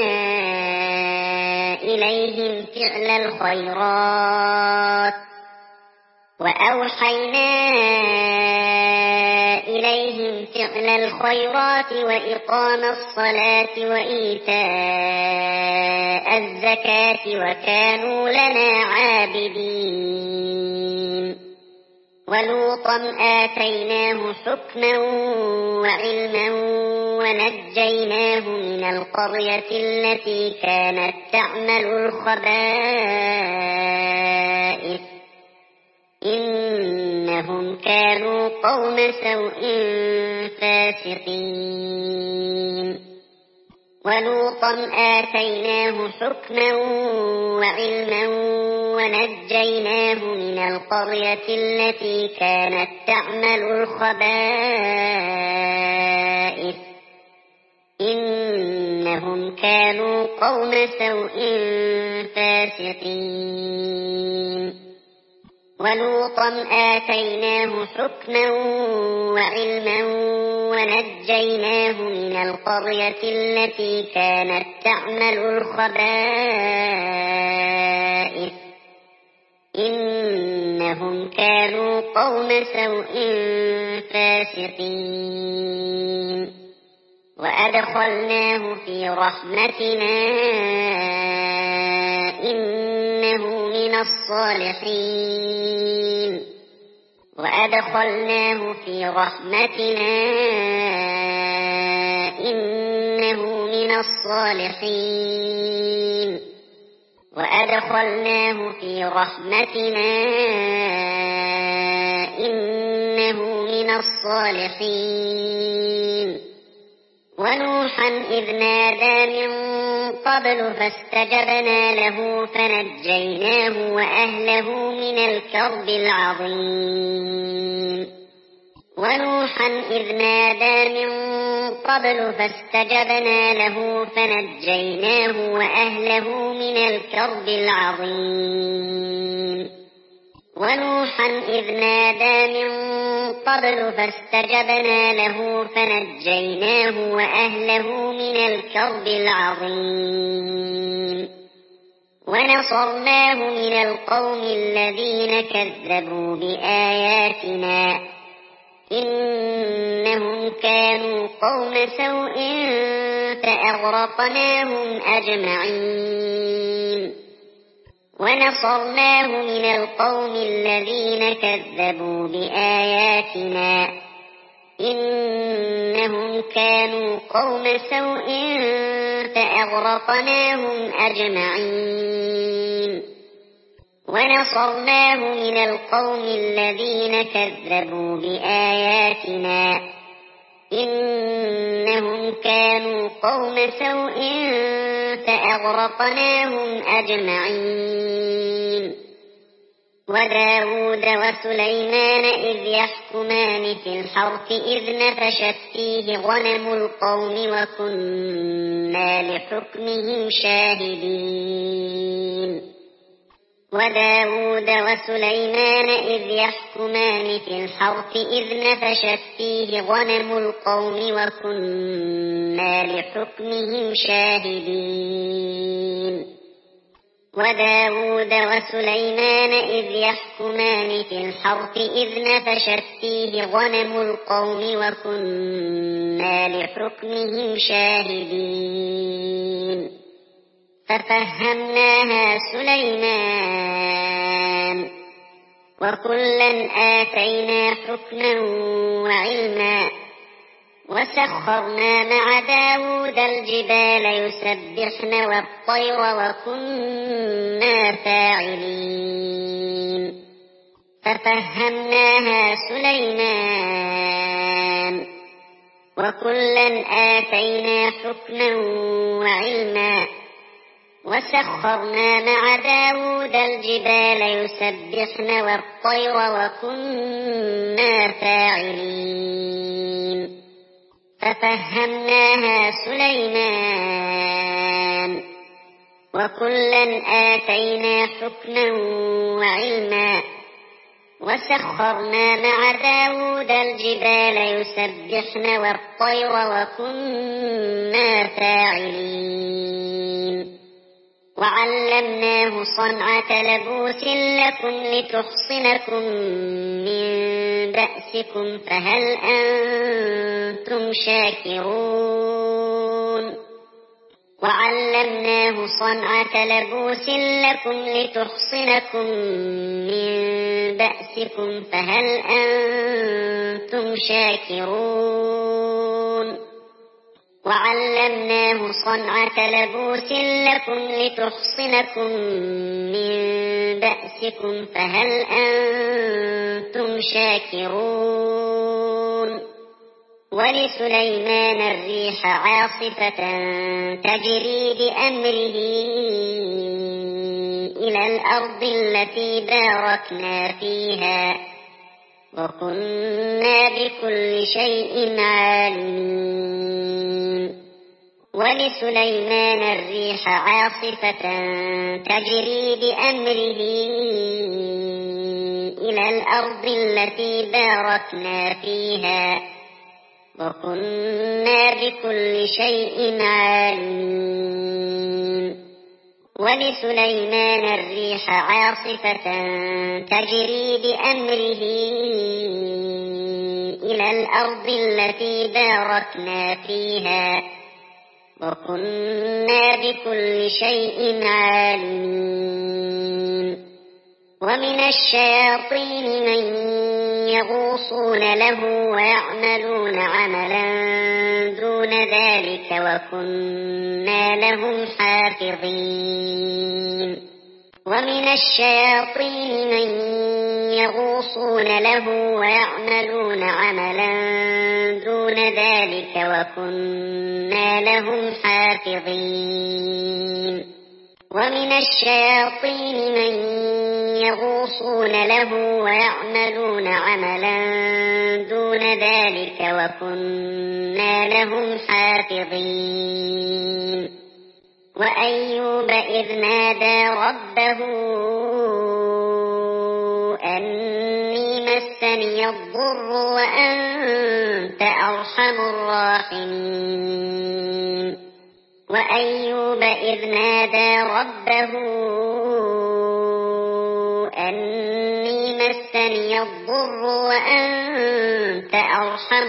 إليهم فعل الخيرات وأوحينا إليهم فعل الخيرات وإقام الصلاة وإيتاء الزكاة وكانوا لنا عابدين ولوطا آتيناه حكما وعلما ونجيناه من القرية التي كانت تعمل الخبائث إنهم كانوا قوم سوء فاسقين ولوطا آتيناه حكما وعلما ونجيناه من القرية التي كانت تعمل الخبائث إنهم كانوا قوم سوء فاسقين ولوطا آتيناه حكما وعلما ونجيناه من القرية التي كانت تعمل الخبائث إنهم كانوا قوم سوء فاسقين وأدخلناه في رحمتنا إنه من الصالحين وأدخلناه في رحمتنا إنه من الصالحين وأدخلناه في رحمتنا إنه من الصالحين ونوحا إذ نادى من قبل فاستجبنا له فنجيناه وأهله من الكرب العظيم ونوحا إذ نادى من قبل فاستجبنا له فنجيناه وأهله من الكرب العظيم ونوحا إذ نادى من قبل فاستجبنا له فنجيناه وأهله من الكرب العظيم ونصرناه من القوم الذين كذبوا بآياتنا إنهم كانوا قوم سوء فأغرقناهم أجمعين ونصرناه من القوم الذين كذبوا بآياتنا إنهم كانوا قوم سوء فأغرقناهم أجمعين ونصرناه من القوم الذين كذبوا بآياتنا إنهم كانوا قوم سوء فأغرقناهم أجمعين وداود وسليمان إذ يحكمان في الحرث إذ نفشت فيه غنم القوم وكنا لحكمهم شاهدين وداود وسليمان إذ يحكمان في الحرث إذ نفشت فيه غنم القوم وكنا لحكمهم شاهدين وداود وسليمان إذ يحكمان في الحرث إذ نفشت فيه غنم القوم وكنا لحكمهم شاهدين ففهمناها سليمان وكلا آتينا حكما وعلما وسخرنا مع داود الجبال يسبحن والطير وكنا فاعلين ففهمناها سليمان وكلا آتينا حكما وعلما وسخرنا مع داود الجبال يسبحن والطير وكنا فاعلين ففهمناها سليمان وكلا آتينا حكما وعلما وسخرنا مع داود الجبال يسبحن والطير وكنا فاعلين وعلمناه صنعة لبوس لكم لتحصنكم من بأسكم فهل أنتم شاكرون وعلمناه صنعة لبوس لكم لتحصنكم من بأسكم فهل أنتم شاكرون وعلمناه صنعة لبوس لكم لتحصنكم من بأسكم فهل أنتم شاكرون ولسليمان الريح عاصفة تجري بأمره إلى الأرض التي باركنا فيها وكنا بكل شيء عالمين ولسليمان الريح عاصفة تجري بأمره إلى الأرض التي باركنا فيها وكنا بكل شيء عالمين ولسليمان الريح عاصفة تجري بأمره إلى الأرض التي باركنا فيها وكنا بكل شيء عالمين ومن الشياطين من يغوصون له ويعملون عملا دون ذلك وكنا لهم حافظين ومن الشياطين من يغوصون له ويعملون عملا دون ذلك وكنا لهم حافظين ومن الشياطين من يغوصون له ويعملون عملا دون ذلك وكنا لهم حافظين وأيوب إذ نادى ربه أني مسني الضر وأنت أرحم الراحمين وأيوب إذ نادى ربه أني مسني الضر وأنت أرحم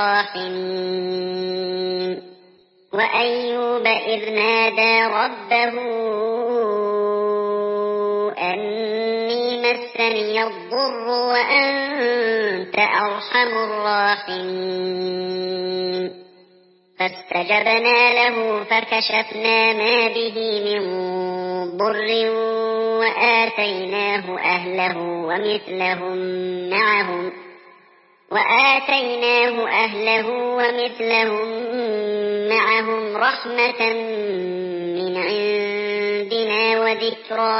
الراحمين وأيوب إذ نادى ربه أني مسني الضر وأنت أرحم الراحمين فاستجبنا له فكشفنا ما به من ضر وآتيناه أهله ومثلهم معهم وآتيناه أهله ومثلهم معهم رحمة من عندنا وذكرى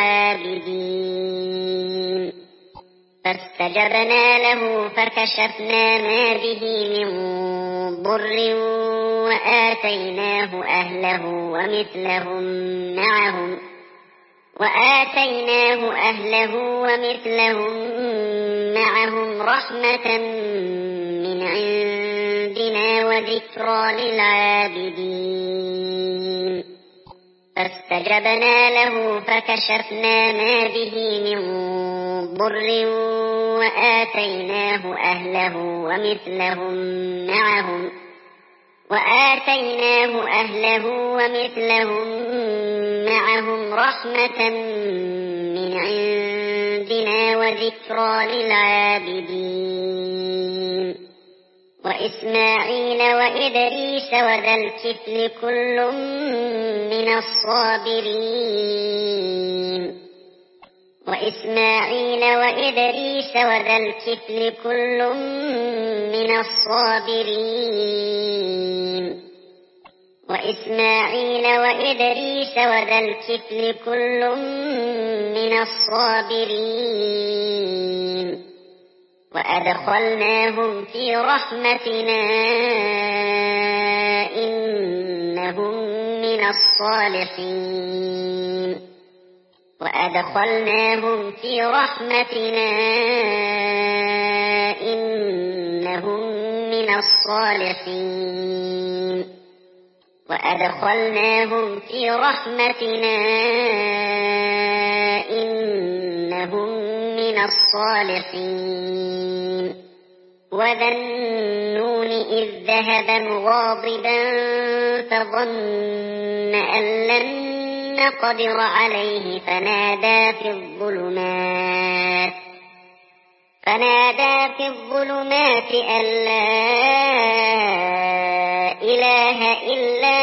للعابدين فاستجبنا له فكشفنا ما به من ضر وآتيناه أهله ومثلهم معهم وآتيناه أهله ومثلهم معهم رحمة من عندنا وذكرى للعابدين فاستجبنا له فكشفنا ما به من ضر وآتيناه أهله ومثلهم معهم وآتيناه أهله ومثلهم معهم رحمة من عندنا وذكرى للعابدين وإسماعيل وإدريس وذا الكفل كل من الصابرين وإسماعيل وإدريس وذا الكفل كل من الصابرين وإسماعيل وإدريس وذا الكفل كل من الصابرين وأدخلناهم في رحمتنا إنهم من الصالحين وأدخلناهم في رحمتنا إنهم من الصالحين وأدخلناهم في رحمتنا إنهم من الصالحين وذا النون إذ ذهب مغاضبا فظن أن لن نقدر عليه فنادى في الظلمات فنادى في الظلمات أن لا إله إلا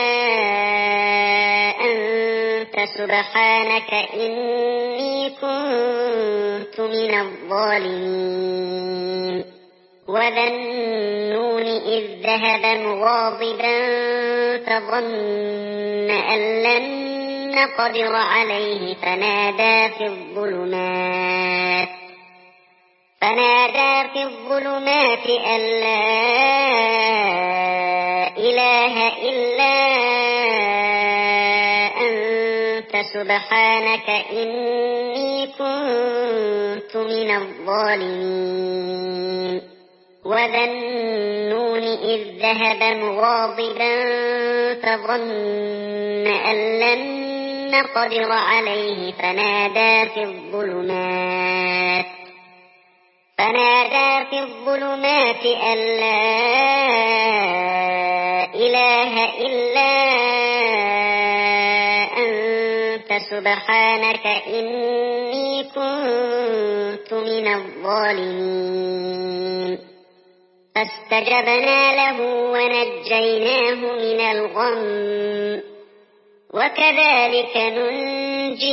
أنت سبحانك إني كنت من الظالمين وذا النون إذ ذهب مغاضبا فظن أن لن نقدر عليه فنادى في الظلمات فنادى في الظلمات أن لا إله إلا أنت سبحانك إني كنت من الظالمين وذا النون إذ ذهب مغاضبا فظن أن لن نقدر عليه فنادى في الظلمات فنادى في الظلمات أن لا إله إلا أنت سبحانك إني كنت من الظالمين فاستجبنا له ونجيناه من الغم وكذلك ننجي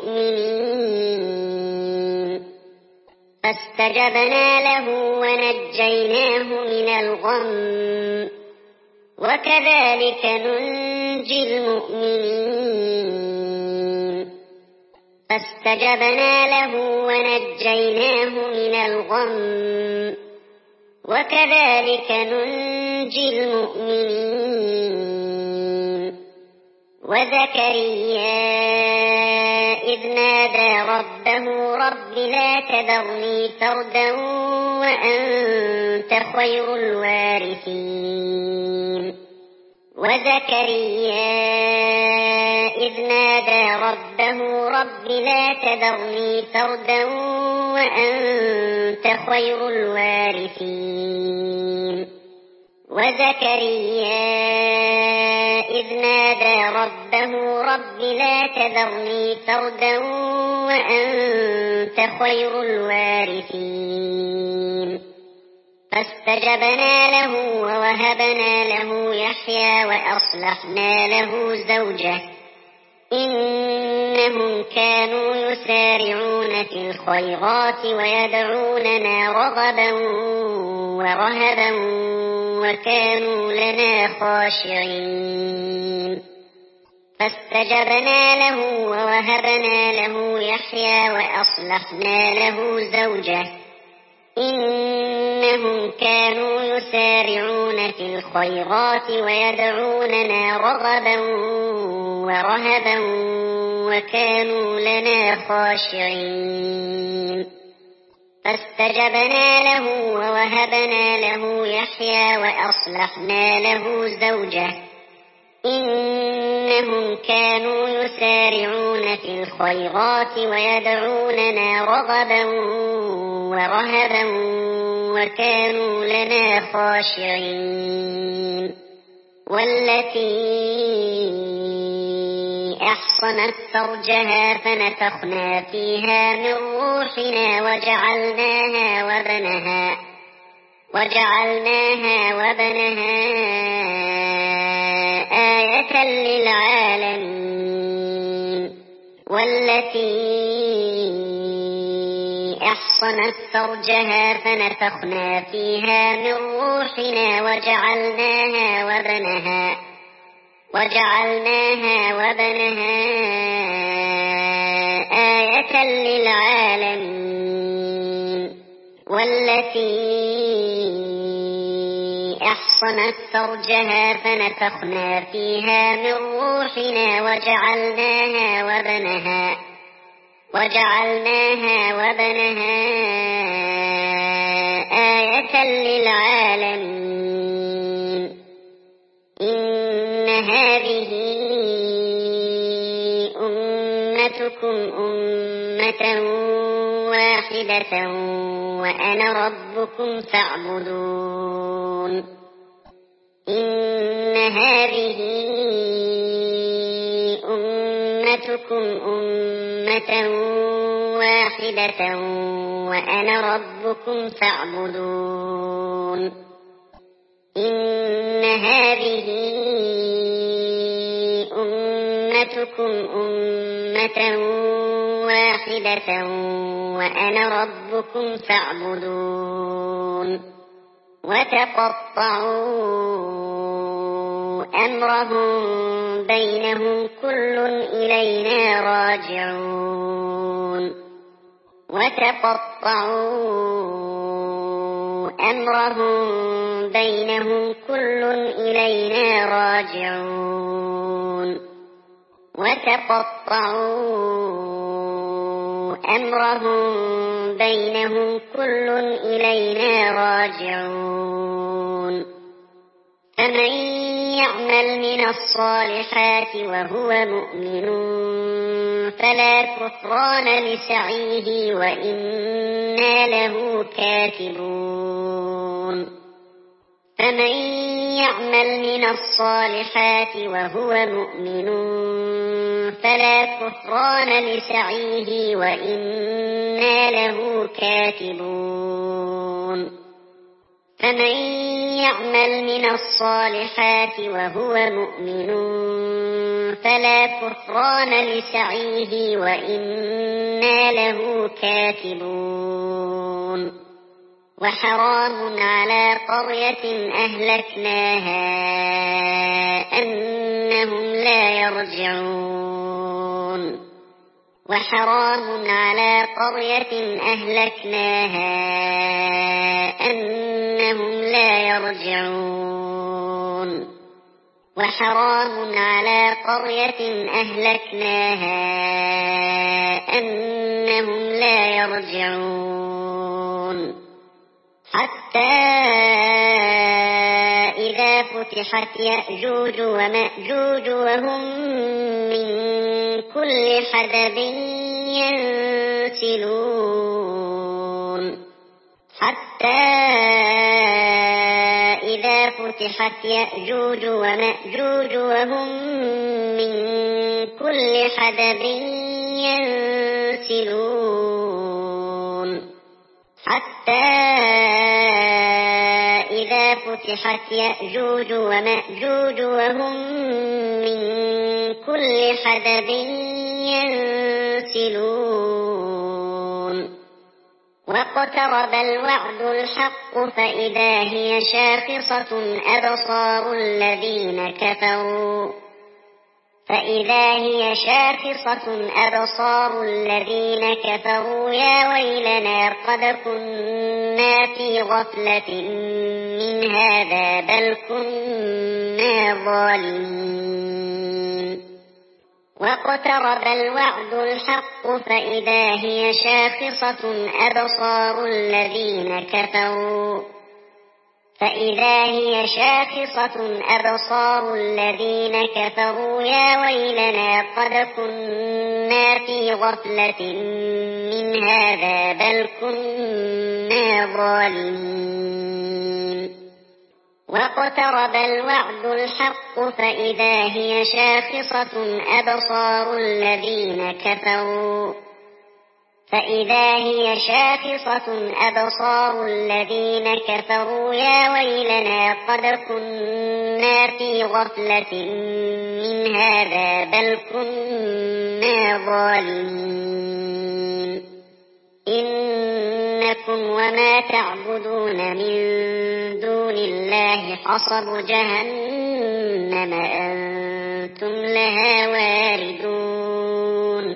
المؤمنين فاستجبنا له ونجيناه من الغم وكذلك ننجي المؤمنين فاستجبنا له ونجيناه من الغم وكذلك ننجي المؤمنين وزكريا إذ نادى ربه رب لا تذرني فردا وأنت خير الوارثين وزكريا إذ نادى ربه رب لا تذرني فردا وأنت خير الوارثين وزكريا إذ نادى ربه رب لا تذرني فردا وأنت خير الوارثين فاستجبنا له ووهبنا له يحيى وأصلحنا له زوجه إنهم كانوا يسارعون في الخيرات ويدعوننا رغبا ورهبا وكانوا لنا خاشعين فاستجبنا له ووهبنا له يحيى وأصلحنا له زوجه إنهم كانوا يسارعون في الخيرات ويدعوننا رغبا ورهبا وكانوا لنا خاشعين فاستجبنا له ووهبنا له يحيى وأصلحنا له زوجه إنهم كانوا يسارعون في الخيرات ويدعوننا رغبا ورهبا وكانوا لنا خاشعين والتي أحصنت فرجها فنفخنا فيها من روحنا وجعلناها وبنها وجعلناها وبنها آية للعالمين والتي أحصنت فرجها فنفخنا فيها من روحنا وجعلناها وبنها وجعلناها وبنها آية للعالمين والتي أحصنت فرجها فنفخنا فيها من روحنا وجعلناها وبنها وجعلناها وبنها آية للعالمين إن هذه أمتكم أمة واحدة وأنا ربكم فاعبدون إن هذه أمتكم أمة واحدة وأنا ربكم فاعبدون إن هذه أمتكم أمة واحدة وأنا ربكم فاعبدون وتقطعوا أمرهم بينهم كل إلينا راجعون وتقطعوا أمرهم بينهم كل إلينا راجعون وتقطعوا أمرهم بينهم كل إلينا راجعون فمن يعمل من الصالحات وهو مؤمن فلا كفران لسعيه وإنا له كاتبون فمن يعمل من الصالحات وهو مؤمن فلا كفران لسعيه وإنا له كاتبون فمن يعمل من الصالحات وهو مؤمن فلا كفران لسعيه وإنا له كاتبون وحرام على قرية أهلكناها أنهم لا يرجعون وحرام على قرية أهلكناها أنهم لا يرجعون وحرام على قرية أهلكناها أنهم لا يرجعون حتى إذا فتحت يأجوج ومأجوج وهم من كل حدب ينسلون حتى إذا فتحت يأجوج ومأجوج وهم من كل حدب ينسلون حتى إذا فتحت يأجوج ومأجوج وهم من كل حدب ينسلون واقترب الوعد الحق فإذا هي شاخصة أبصار الذين كفروا فإذا هي شاخصة أبصار الذين كفروا يا ويلنا قد كنا في غفلة من هذا بل كنا ظالمين واقترب الوعد الحق فإذا هي شاخصة أبصار الذين كفروا فإذا هي شاخصة أبصار الذين كفروا يا ويلنا قد كنا في غفلة من هذا بل كنا ظالمين واقترب الوعد الحق فإذا هي شاخصة أبصار الذين كفروا فإذا هي شاخصة أبصار الذين كفروا يا ويلنا قد كنا في غفلة من هذا بل كنا ظالمين إنكم وما تعبدون من دون الله حصب جهنم أنتم لها واردون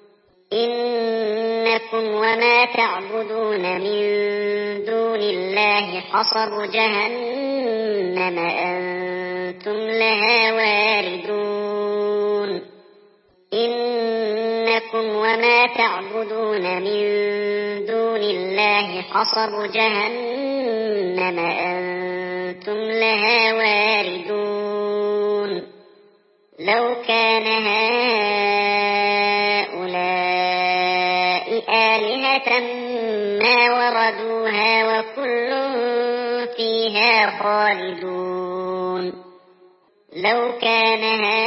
إنكم وما تعبدون من دون الله حصب جهنم أنتم لها واردون إنكم وما تعبدون من دون الله حصب جهنم أنتم لها واردون لو كان هؤلاء آلهة ما وردوها وكل فيها خالدون لو كان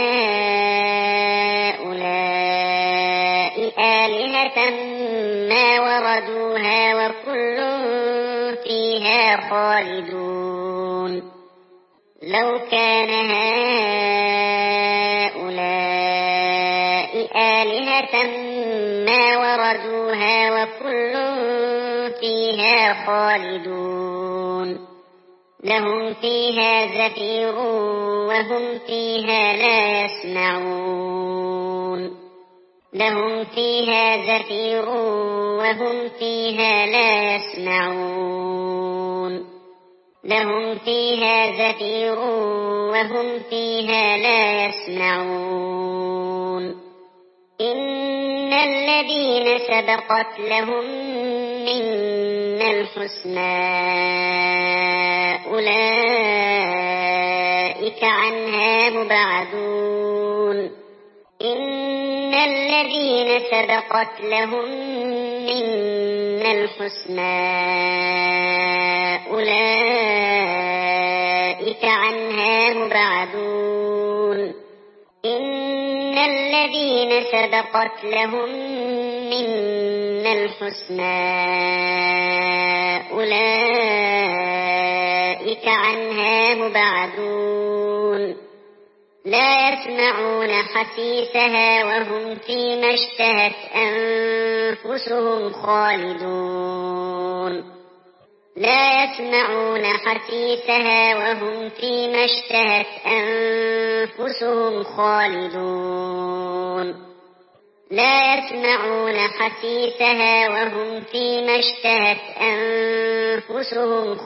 هؤلاء آلهة ما وردوها وكل فيها خالدون لو كان هؤلاء آلهة ما وردوها وكل فيها خالدون لهم فيها زفير وهم فيها لا يسمعون لهم فيها زفير وهم فيها لا يسمعون لهم فيها زفير وهم فيها لا يسمعون إن الذين سبقت لهم منا الحسنى أولئك عنها مبعدون إن الذين سبقت لهم منا الحسنى أولئك عنها مبعدون إن الذين سبقت لهم منا الحسنى أولئك عنها مبعدون لا يسمعون حسيسها وهم فيما اشتهت أنفسهم خالدون لا يسمعون حسيسها وهم فيما اشتهت أنفسهم خالدون لا يسمعون حسيسها وهم فيما اشتهت أنفسهم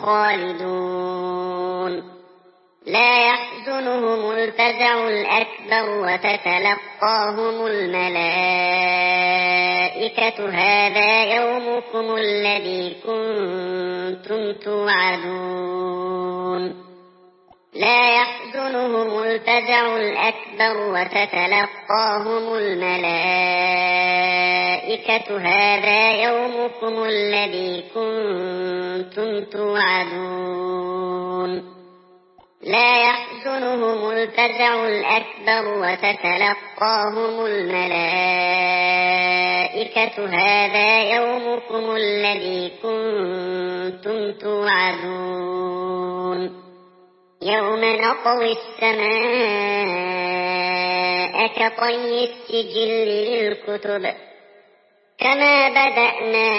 خالدون لا يحزنهم الفزع الأكبر وتتلقاهم الملائكة هذا يومكم الذي كنتم توعدون لا يحزنهم الفزع الأكبر وتتلقاهم الملائكة هذا يومكم الذي كنتم توعدون لا يحزنهم الفزع الأكبر وتتلقاهم الملائكة هذا يومكم الذي كنتم توعدون يوم نطوي السماء كطي السجل للكتب كما بدأنا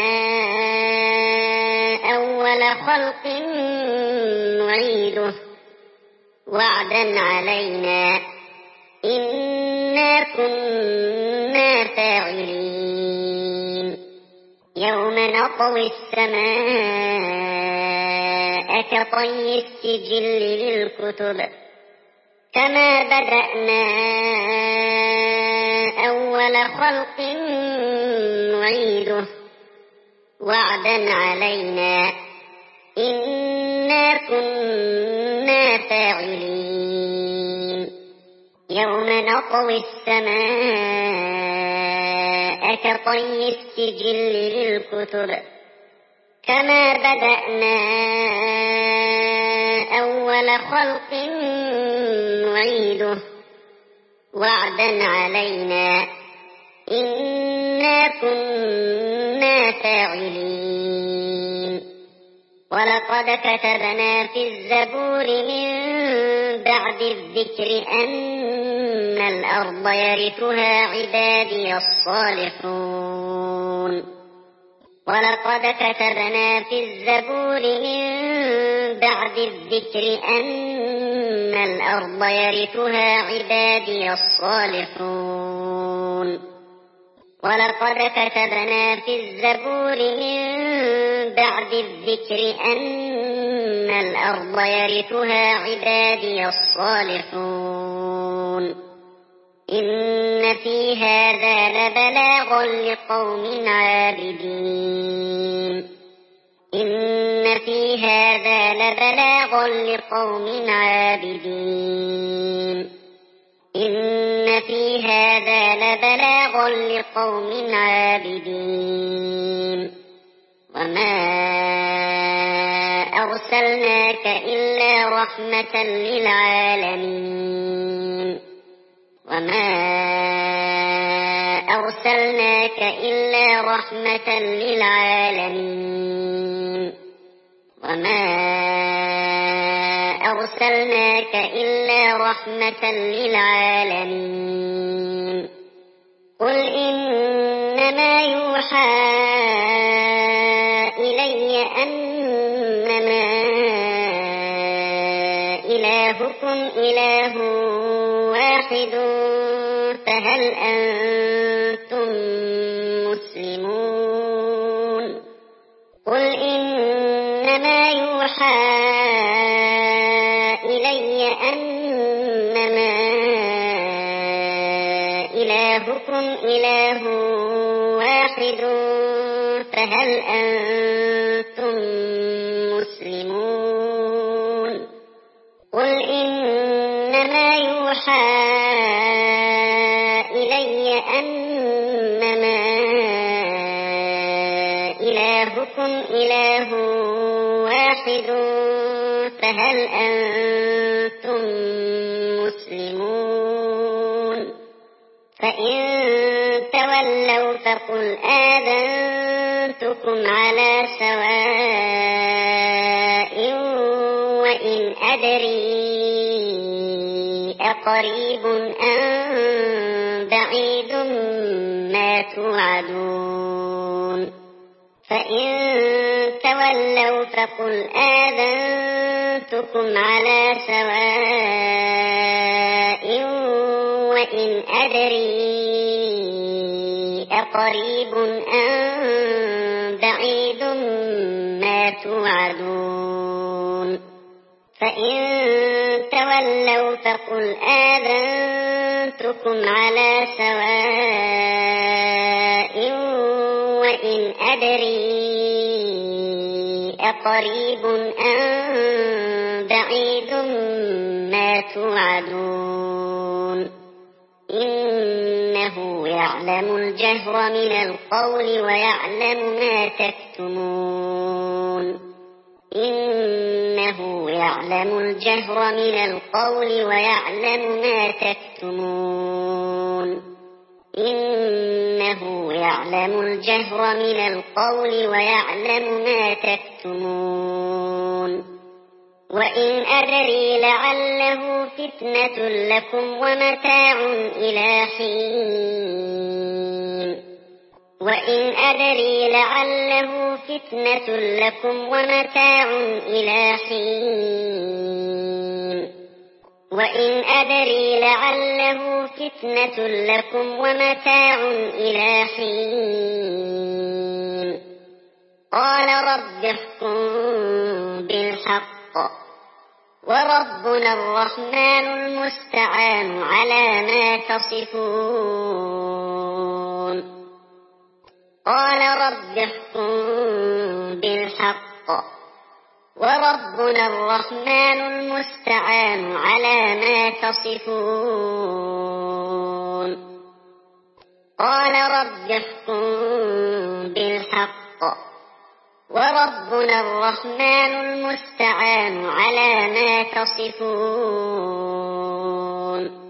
أول خلق نعيده وعدا علينا إنا كنا فاعلين يوم نطوي السماء كطي السجل للكتب كما بدأنا أول خلق نعيده وعدا علينا إنا كنا فاعلين يوم نطوي السماء كطي السجل للكتب كما بدأنا أول خلق نعيده وعدا علينا إنا كنا فاعلين ولقد كتبنا في الزبور من بعد الذكر أن الأرض يرثها عبادي الصالحون ولقد كتبنا في الزبور من بعد الذكر أن الأرض يرثها عبادي الصالحون ولقد كتبنا في الزبور من بعد الذكر أن الأرض يرثها عبادي الصالحون إن في هذا لبلاغا لقوم عابدين إن في هذا لبلاغا لقوم عابدين إن في هذا لبلاغا لقوم عابدين أرسلناك إلا رحمة للعالمين وما أرسلناك إلا رحمة للعالمين وما أرسلناك إلا رحمة للعالمين قل إنما يوحى إلي أنما إلهكم إله واحد فهل أنتم مسلمون قل إنما يوحى إلي أنما إلهكم إله واحد فهل أنتم مسلمون قل إنما يوحى إلي أنما إلهكم إله واحد فهل أنتم مسلمون فإن تولوا فقل آذنتكم على سواء وإن أدري أقريب أم بعيد ما توعدون فإن تولوا فقل آذنتكم على سواء وإن أدري أقريب أم بعيد ما توعدون فإن تولوا فقل آذنتكم على سواء وإن أدري أقريب أم بعيد ما توعدون إنه يعلم الجهر من القول ويعلم ما تكتمون إنه يعلم الجهر من القول ويعلم ما تكتمون إنه يعلم الجهر من القول ويعلم ما تكتمون وإن أدري لعله فتنة لكم ومتاع إلى حين وإن أدري لعله فتنة لكم ومتاع إلى حين وإن أدري لعله فتنة لكم ومتاع إلى حين قال رب احكم بالحق وربنا الرحمن المستعان على ما تصفون قال رب احكم بالحق وربنا الرحمن المستعان على ما تصفون قال رب احكم بالحق وربنا الرحمن المستعان على ما تصفون